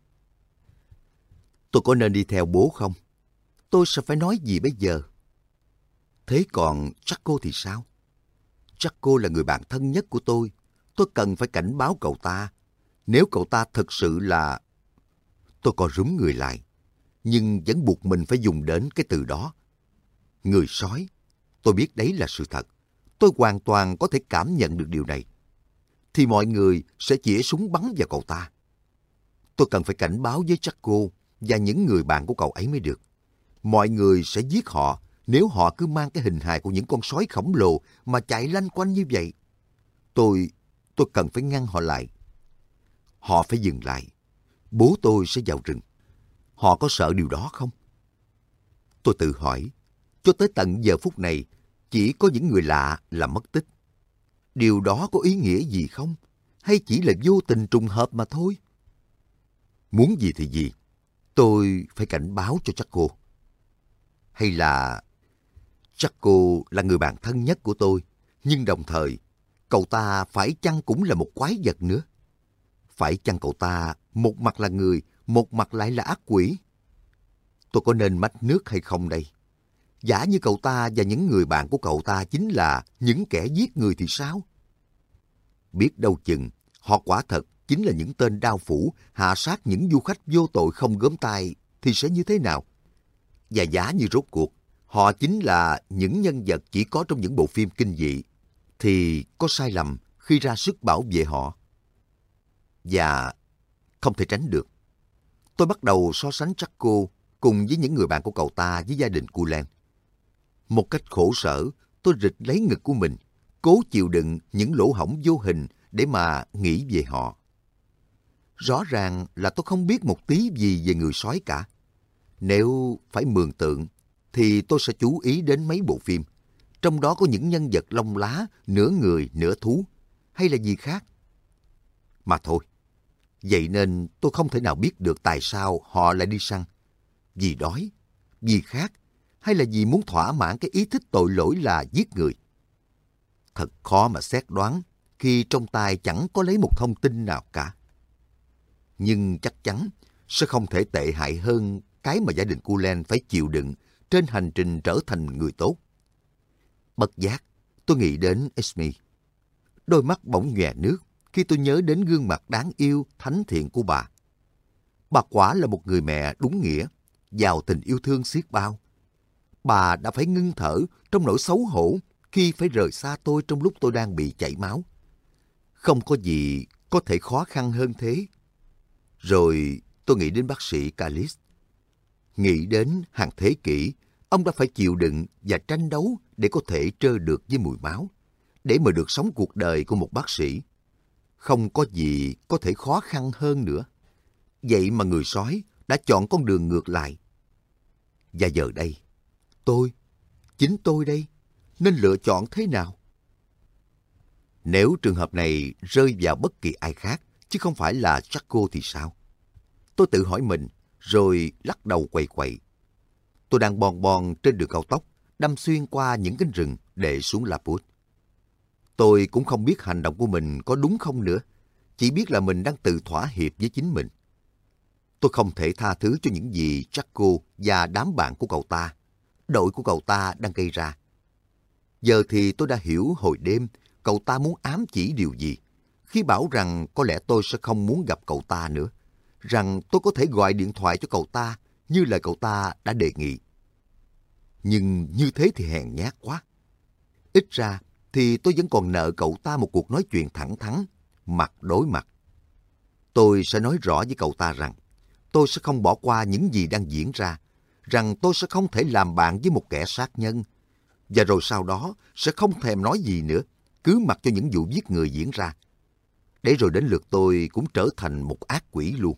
Tôi có nên đi theo bố không? Tôi sẽ phải nói gì bây giờ? Thế còn Jaco thì sao? Jaco là người bạn thân nhất của tôi. Tôi cần phải cảnh báo cậu ta. Nếu cậu ta thực sự là... Tôi co rúm người lại, nhưng vẫn buộc mình phải dùng đến cái từ đó. Người sói. Tôi biết đấy là sự thật. Tôi hoàn toàn có thể cảm nhận được điều này. Thì mọi người sẽ chĩa súng bắn vào cậu ta. Tôi cần phải cảnh báo với Jaco và những người bạn của cậu ấy mới được. Mọi người sẽ giết họ nếu họ cứ mang cái hình hài của những con sói khổng lồ mà chạy lanh quanh như vậy. Tôi, tôi cần phải ngăn họ lại. Họ phải dừng lại. Bố tôi sẽ vào rừng. Họ có sợ điều đó không? Tôi tự hỏi, cho tới tận giờ phút này, chỉ có những người lạ là mất tích. Điều đó có ý nghĩa gì không? Hay chỉ là vô tình trùng hợp mà thôi? Muốn gì thì gì, tôi phải cảnh báo cho Jaco. Hay là... Jaco là người bạn thân nhất của tôi, nhưng đồng thời, cậu ta phải chăng cũng là một quái vật nữa? Phải chăng cậu ta một mặt là người, một mặt lại là ác quỷ? Tôi có nên mách nước hay không đây? Giả như cậu ta và những người bạn của cậu ta chính là những kẻ giết người thì sao? Biết đâu chừng, họ quả thật chính là những tên đao phủ hạ sát những du khách vô tội không gớm tay thì sẽ như thế nào? Và giả như rốt cuộc, họ chính là những nhân vật chỉ có trong những bộ phim kinh dị, thì có sai lầm khi ra sức bảo vệ họ. Và không thể tránh được. Tôi bắt đầu so sánh Jaco cùng với những người bạn của cậu ta với gia đình Cullen. Một cách khổ sở, tôi rịch lấy ngực của mình, cố chịu đựng những lỗ hổng vô hình để mà nghĩ về họ. Rõ ràng là tôi không biết một tí gì về người sói cả. Nếu phải mường tượng, thì tôi sẽ chú ý đến mấy bộ phim. Trong đó có những nhân vật lông lá, nửa người, nửa thú, hay là gì khác. Mà thôi, vậy nên tôi không thể nào biết được tại sao họ lại đi săn. Vì đói, vì khát, hay là vì muốn thỏa mãn cái ý thích tội lỗi là giết người. Thật khó mà xét đoán khi trong tay chẳng có lấy một thông tin nào cả. Nhưng chắc chắn sẽ không thể tệ hại hơn cái mà gia đình Cullen phải chịu đựng trên hành trình trở thành người tốt. Bất giác, tôi nghĩ đến Esme. Đôi mắt bỗng nhòe nước khi tôi nhớ đến gương mặt đáng yêu, thánh thiện của bà. Bà quả là một người mẹ đúng nghĩa, giàu tình yêu thương xiết bao. Bà đã phải ngưng thở trong nỗi xấu hổ khi phải rời xa tôi trong lúc tôi đang bị chảy máu. Không có gì có thể khó khăn hơn thế. Rồi tôi nghĩ đến bác sĩ Callis. Nghĩ đến hàng thế kỷ, ông đã phải chịu đựng và tranh đấu để có thể trơ được với mùi máu, để mà được sống cuộc đời của một bác sĩ. Không có gì có thể khó khăn hơn nữa. Vậy mà người sói đã chọn con đường ngược lại. Và giờ đây, tôi, chính tôi đây, nên lựa chọn thế nào? Nếu trường hợp này rơi vào bất kỳ ai khác, chứ không phải là Jaco thì sao? Tôi tự hỏi mình, rồi lắc đầu quậy quậy. Tôi đang bon bon trên đường cao tốc, đâm xuyên qua những cánh rừng để xuống La Putte. Tôi cũng không biết hành động của mình có đúng không nữa, chỉ biết là mình đang tự thỏa hiệp với chính mình. Tôi không thể tha thứ cho những gì Jaco và đám bạn của cậu ta, đội của cậu ta đang gây ra. Giờ thì tôi đã hiểu hồi đêm cậu ta muốn ám chỉ điều gì, khi bảo rằng có lẽ tôi sẽ không muốn gặp cậu ta nữa, rằng tôi có thể gọi điện thoại cho cậu ta như lời cậu ta đã đề nghị. Nhưng như thế thì hèn nhát quá. Ít ra thì tôi vẫn còn nợ cậu ta một cuộc nói chuyện thẳng thắn, mặt đối mặt. Tôi sẽ nói rõ với cậu ta rằng tôi sẽ không bỏ qua những gì đang diễn ra, rằng tôi sẽ không thể làm bạn với một kẻ sát nhân, và rồi sau đó sẽ không thèm nói gì nữa, cứ mặc cho những vụ giết người diễn ra. Để rồi đến lượt tôi cũng trở thành một ác quỷ luôn.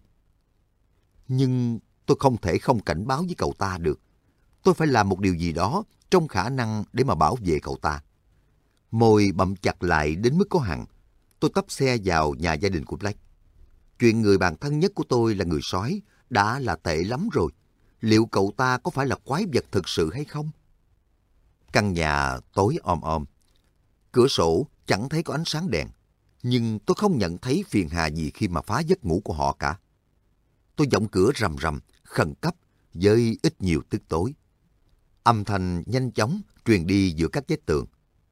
Nhưng tôi không thể không cảnh báo với cậu ta được. Tôi phải làm một điều gì đó trong khả năng để mà bảo vệ cậu ta. Môi bậm chặt lại đến mức có hằn. Tôi tấp xe vào nhà gia đình của Black. Chuyện người bạn thân nhất của tôi là người sói đã là tệ lắm rồi. Liệu cậu ta có phải là quái vật thực sự hay không? Căn nhà tối om om. Cửa sổ chẳng thấy có ánh sáng đèn. Nhưng tôi không nhận thấy phiền hà gì khi mà phá giấc ngủ của họ cả. Tôi giọng cửa rầm rầm, khẩn cấp, với ít nhiều tức tối. Âm thanh nhanh chóng truyền đi giữa các vách tường.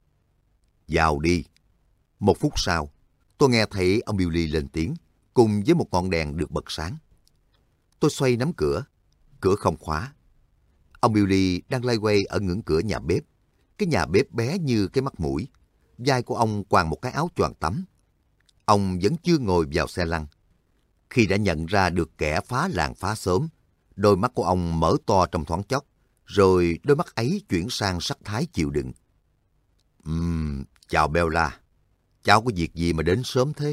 Vào đi. Một phút sau, tôi nghe thấy ông Billy lên tiếng, cùng với một ngọn đèn được bật sáng. Tôi xoay nắm cửa, cửa không khóa. Ông Billy đang loay hoay ở ngưỡng cửa nhà bếp. Cái nhà bếp bé như cái mắt mũi. Vai của ông quàng một cái áo choàng tắm. Ông vẫn chưa ngồi vào xe lăn. Khi đã nhận ra được kẻ phá làng phá xóm, đôi mắt của ông mở to trong thoáng chốc, rồi đôi mắt ấy chuyển sang sắc thái chịu đựng. Ừm, chào Bella. Cháu có việc gì mà đến sớm thế?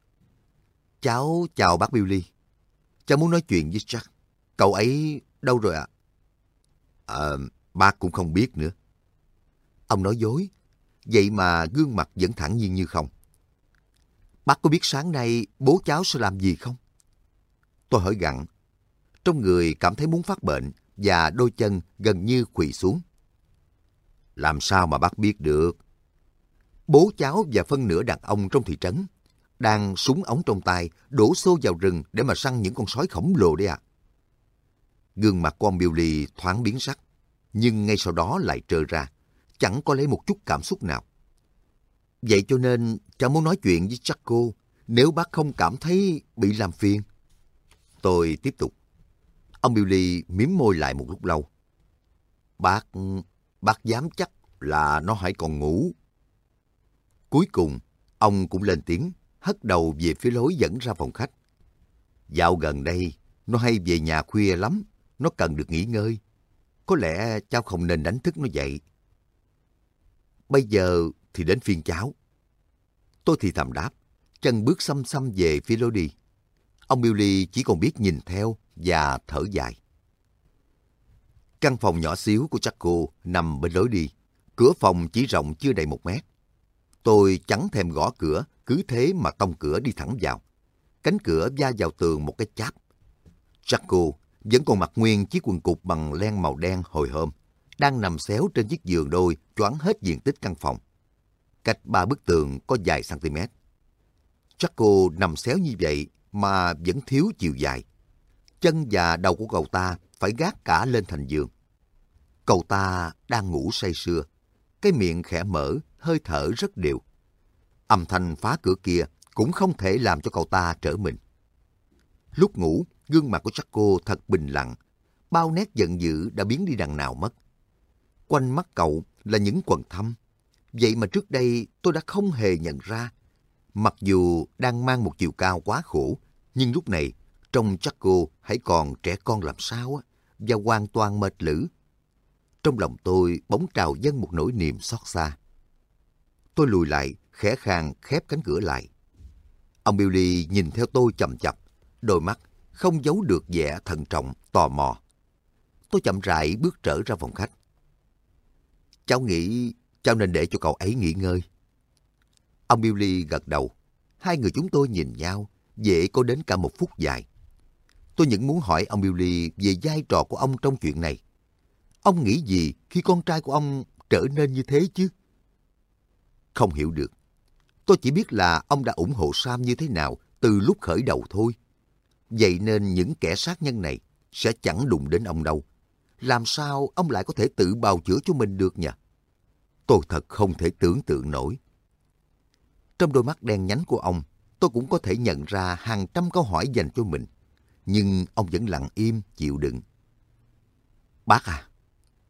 Cháu chào bác Billy. Cháu muốn nói chuyện với Jack. Cậu ấy đâu rồi ạ? Ờ, bác cũng không biết nữa. Ông nói dối, vậy mà gương mặt vẫn thản nhiên như không. Bác có biết sáng nay bố cháu sẽ làm gì không? Tôi hỏi gặng. Trong người cảm thấy muốn phát bệnh và đôi chân gần như khuỵu xuống. Làm sao mà bác biết được? Bố cháu và phân nửa đàn ông trong thị trấn đang súng ống trong tay đổ xô vào rừng để mà săn những con sói khổng lồ đấy à. Gương mặt của ông Billy thoáng biến sắc, nhưng ngay sau đó lại trơ ra, chẳng có lấy một chút cảm xúc nào. Vậy cho nên cháu muốn nói chuyện với Jaco, nếu bác không cảm thấy bị làm phiền. Tôi tiếp tục. Ông Billy mím môi lại một lúc lâu. Bác, bác dám chắc là nó hãy còn ngủ. Cuối cùng, ông cũng lên tiếng, hất đầu về phía lối dẫn ra phòng khách. Dạo gần đây, nó hay về nhà khuya lắm, nó cần được nghỉ ngơi. Có lẽ cháu không nên đánh thức nó dậy. Bây giờ thì đến phiên cháu. Tôi thì thầm đáp, chân bước xăm xăm về phía lối đi. Ông Billy chỉ còn biết nhìn theo và thở dài. Căn phòng nhỏ xíu của Jaco nằm bên lối đi. Cửa phòng chỉ rộng chưa đầy một mét. Tôi chẳng thèm gõ cửa, cứ thế mà tông cửa đi thẳng vào. Cánh cửa va vào tường một cái cháp. Jaco vẫn còn mặc nguyên chiếc quần cụt bằng len màu đen hồi hôm, đang nằm xéo trên chiếc giường đôi choán hết diện tích căn phòng. Cách ba bức tường có vài cm. Jaco nằm xéo như vậy mà vẫn thiếu chiều dài. Chân và đầu của cậu ta phải gác cả lên thành giường. Cậu ta đang ngủ say sưa, cái miệng khẽ mở, hơi thở rất đều. Âm thanh phá cửa kia cũng không thể làm cho cậu ta trở mình. Lúc ngủ, gương mặt của Jaco thật bình lặng, bao nét giận dữ đã biến đi đằng nào mất. Quanh mắt cậu là những quầng thâm, vậy mà trước đây tôi đã không hề nhận ra. Mặc dù đang mang một chiều cao quá khổ, nhưng lúc này trông Jaco hãy còn trẻ con làm sao á, và hoàn toàn mệt lử. Trong lòng tôi bỗng trào dâng một nỗi niềm xót xa. Tôi lùi lại, khẽ khàng khép cánh cửa lại. Ông Billy nhìn theo tôi chằm chằm, đôi mắt không giấu được vẻ thận trọng, tò mò. Tôi chậm rãi bước trở ra phòng khách. Cháu nghĩ cháu nên để cho cậu ấy nghỉ ngơi. Ông Billy gật đầu. Hai người chúng tôi nhìn nhau, dễ có đến cả một phút dài. Tôi vẫn muốn hỏi ông Billy về vai trò của ông trong chuyện này. Ông nghĩ gì khi con trai của ông trở nên như thế chứ? Không hiểu được. Tôi chỉ biết là ông đã ủng hộ Sam như thế nào từ lúc khởi đầu thôi. Vậy nên những kẻ sát nhân này sẽ chẳng đụng đến ông đâu. Làm sao ông lại có thể tự bào chữa cho mình được nhỉ? Tôi thật không thể tưởng tượng nổi. Trong đôi mắt đen nhánh của ông, tôi cũng có thể nhận ra hàng trăm câu hỏi dành cho mình. Nhưng ông vẫn lặng im, chịu đựng. Bác à,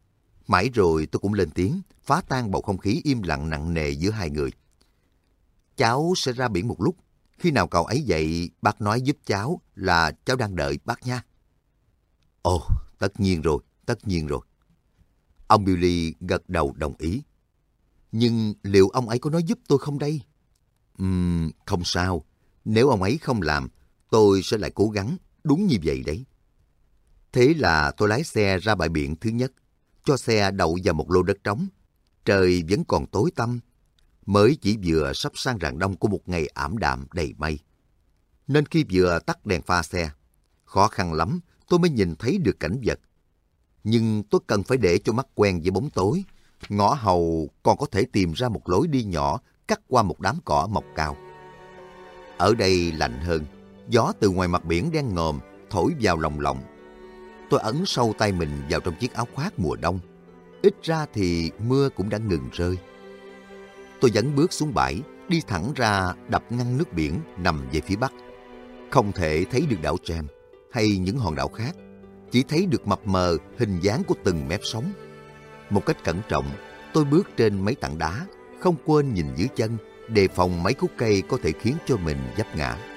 Mãi rồi tôi cũng lên tiếng, phá tan bầu không khí im lặng nặng nề giữa hai người. Cháu sẽ ra biển một lúc. Khi nào cậu ấy dậy, bác nói giúp cháu là cháu đang đợi bác nha. Ồ, tất nhiên rồi, tất nhiên rồi. Ông Billy gật đầu đồng ý. Nhưng liệu ông ấy có nói giúp tôi không đây? Ừm, không sao. Nếu ông ấy không làm, tôi sẽ lại cố gắng. Đúng như vậy đấy. Thế là tôi lái xe ra bãi biển thứ nhất, cho xe đậu vào một lô đất trống. Trời vẫn còn tối tăm, mới chỉ vừa sắp sang rạng đông của một ngày ảm đạm đầy mây. Nên khi vừa tắt đèn pha xe, khó khăn lắm tôi mới nhìn thấy được cảnh vật. Nhưng tôi cần phải để cho mắt quen với bóng tối, ngõ hầu còn có thể tìm ra một lối đi nhỏ cắt qua một đám cỏ mọc cao. Ở đây lạnh hơn, gió từ ngoài mặt biển đen ngòm thổi vào lồng lộng. Tôi ấn sâu tay mình vào trong chiếc áo khoác mùa đông. Ít ra thì mưa cũng đã ngừng rơi. Tôi dẫn bước xuống bãi, đi thẳng ra đập ngăn nước biển nằm về phía bắc. Không thể thấy được đảo Trem hay những hòn đảo khác, chỉ thấy được mập mờ hình dáng của từng mép sóng. Một cách cẩn trọng, tôi bước trên mấy tảng đá, không quên nhìn dưới chân, đề phòng mấy khúc cây có thể khiến cho mình vấp ngã.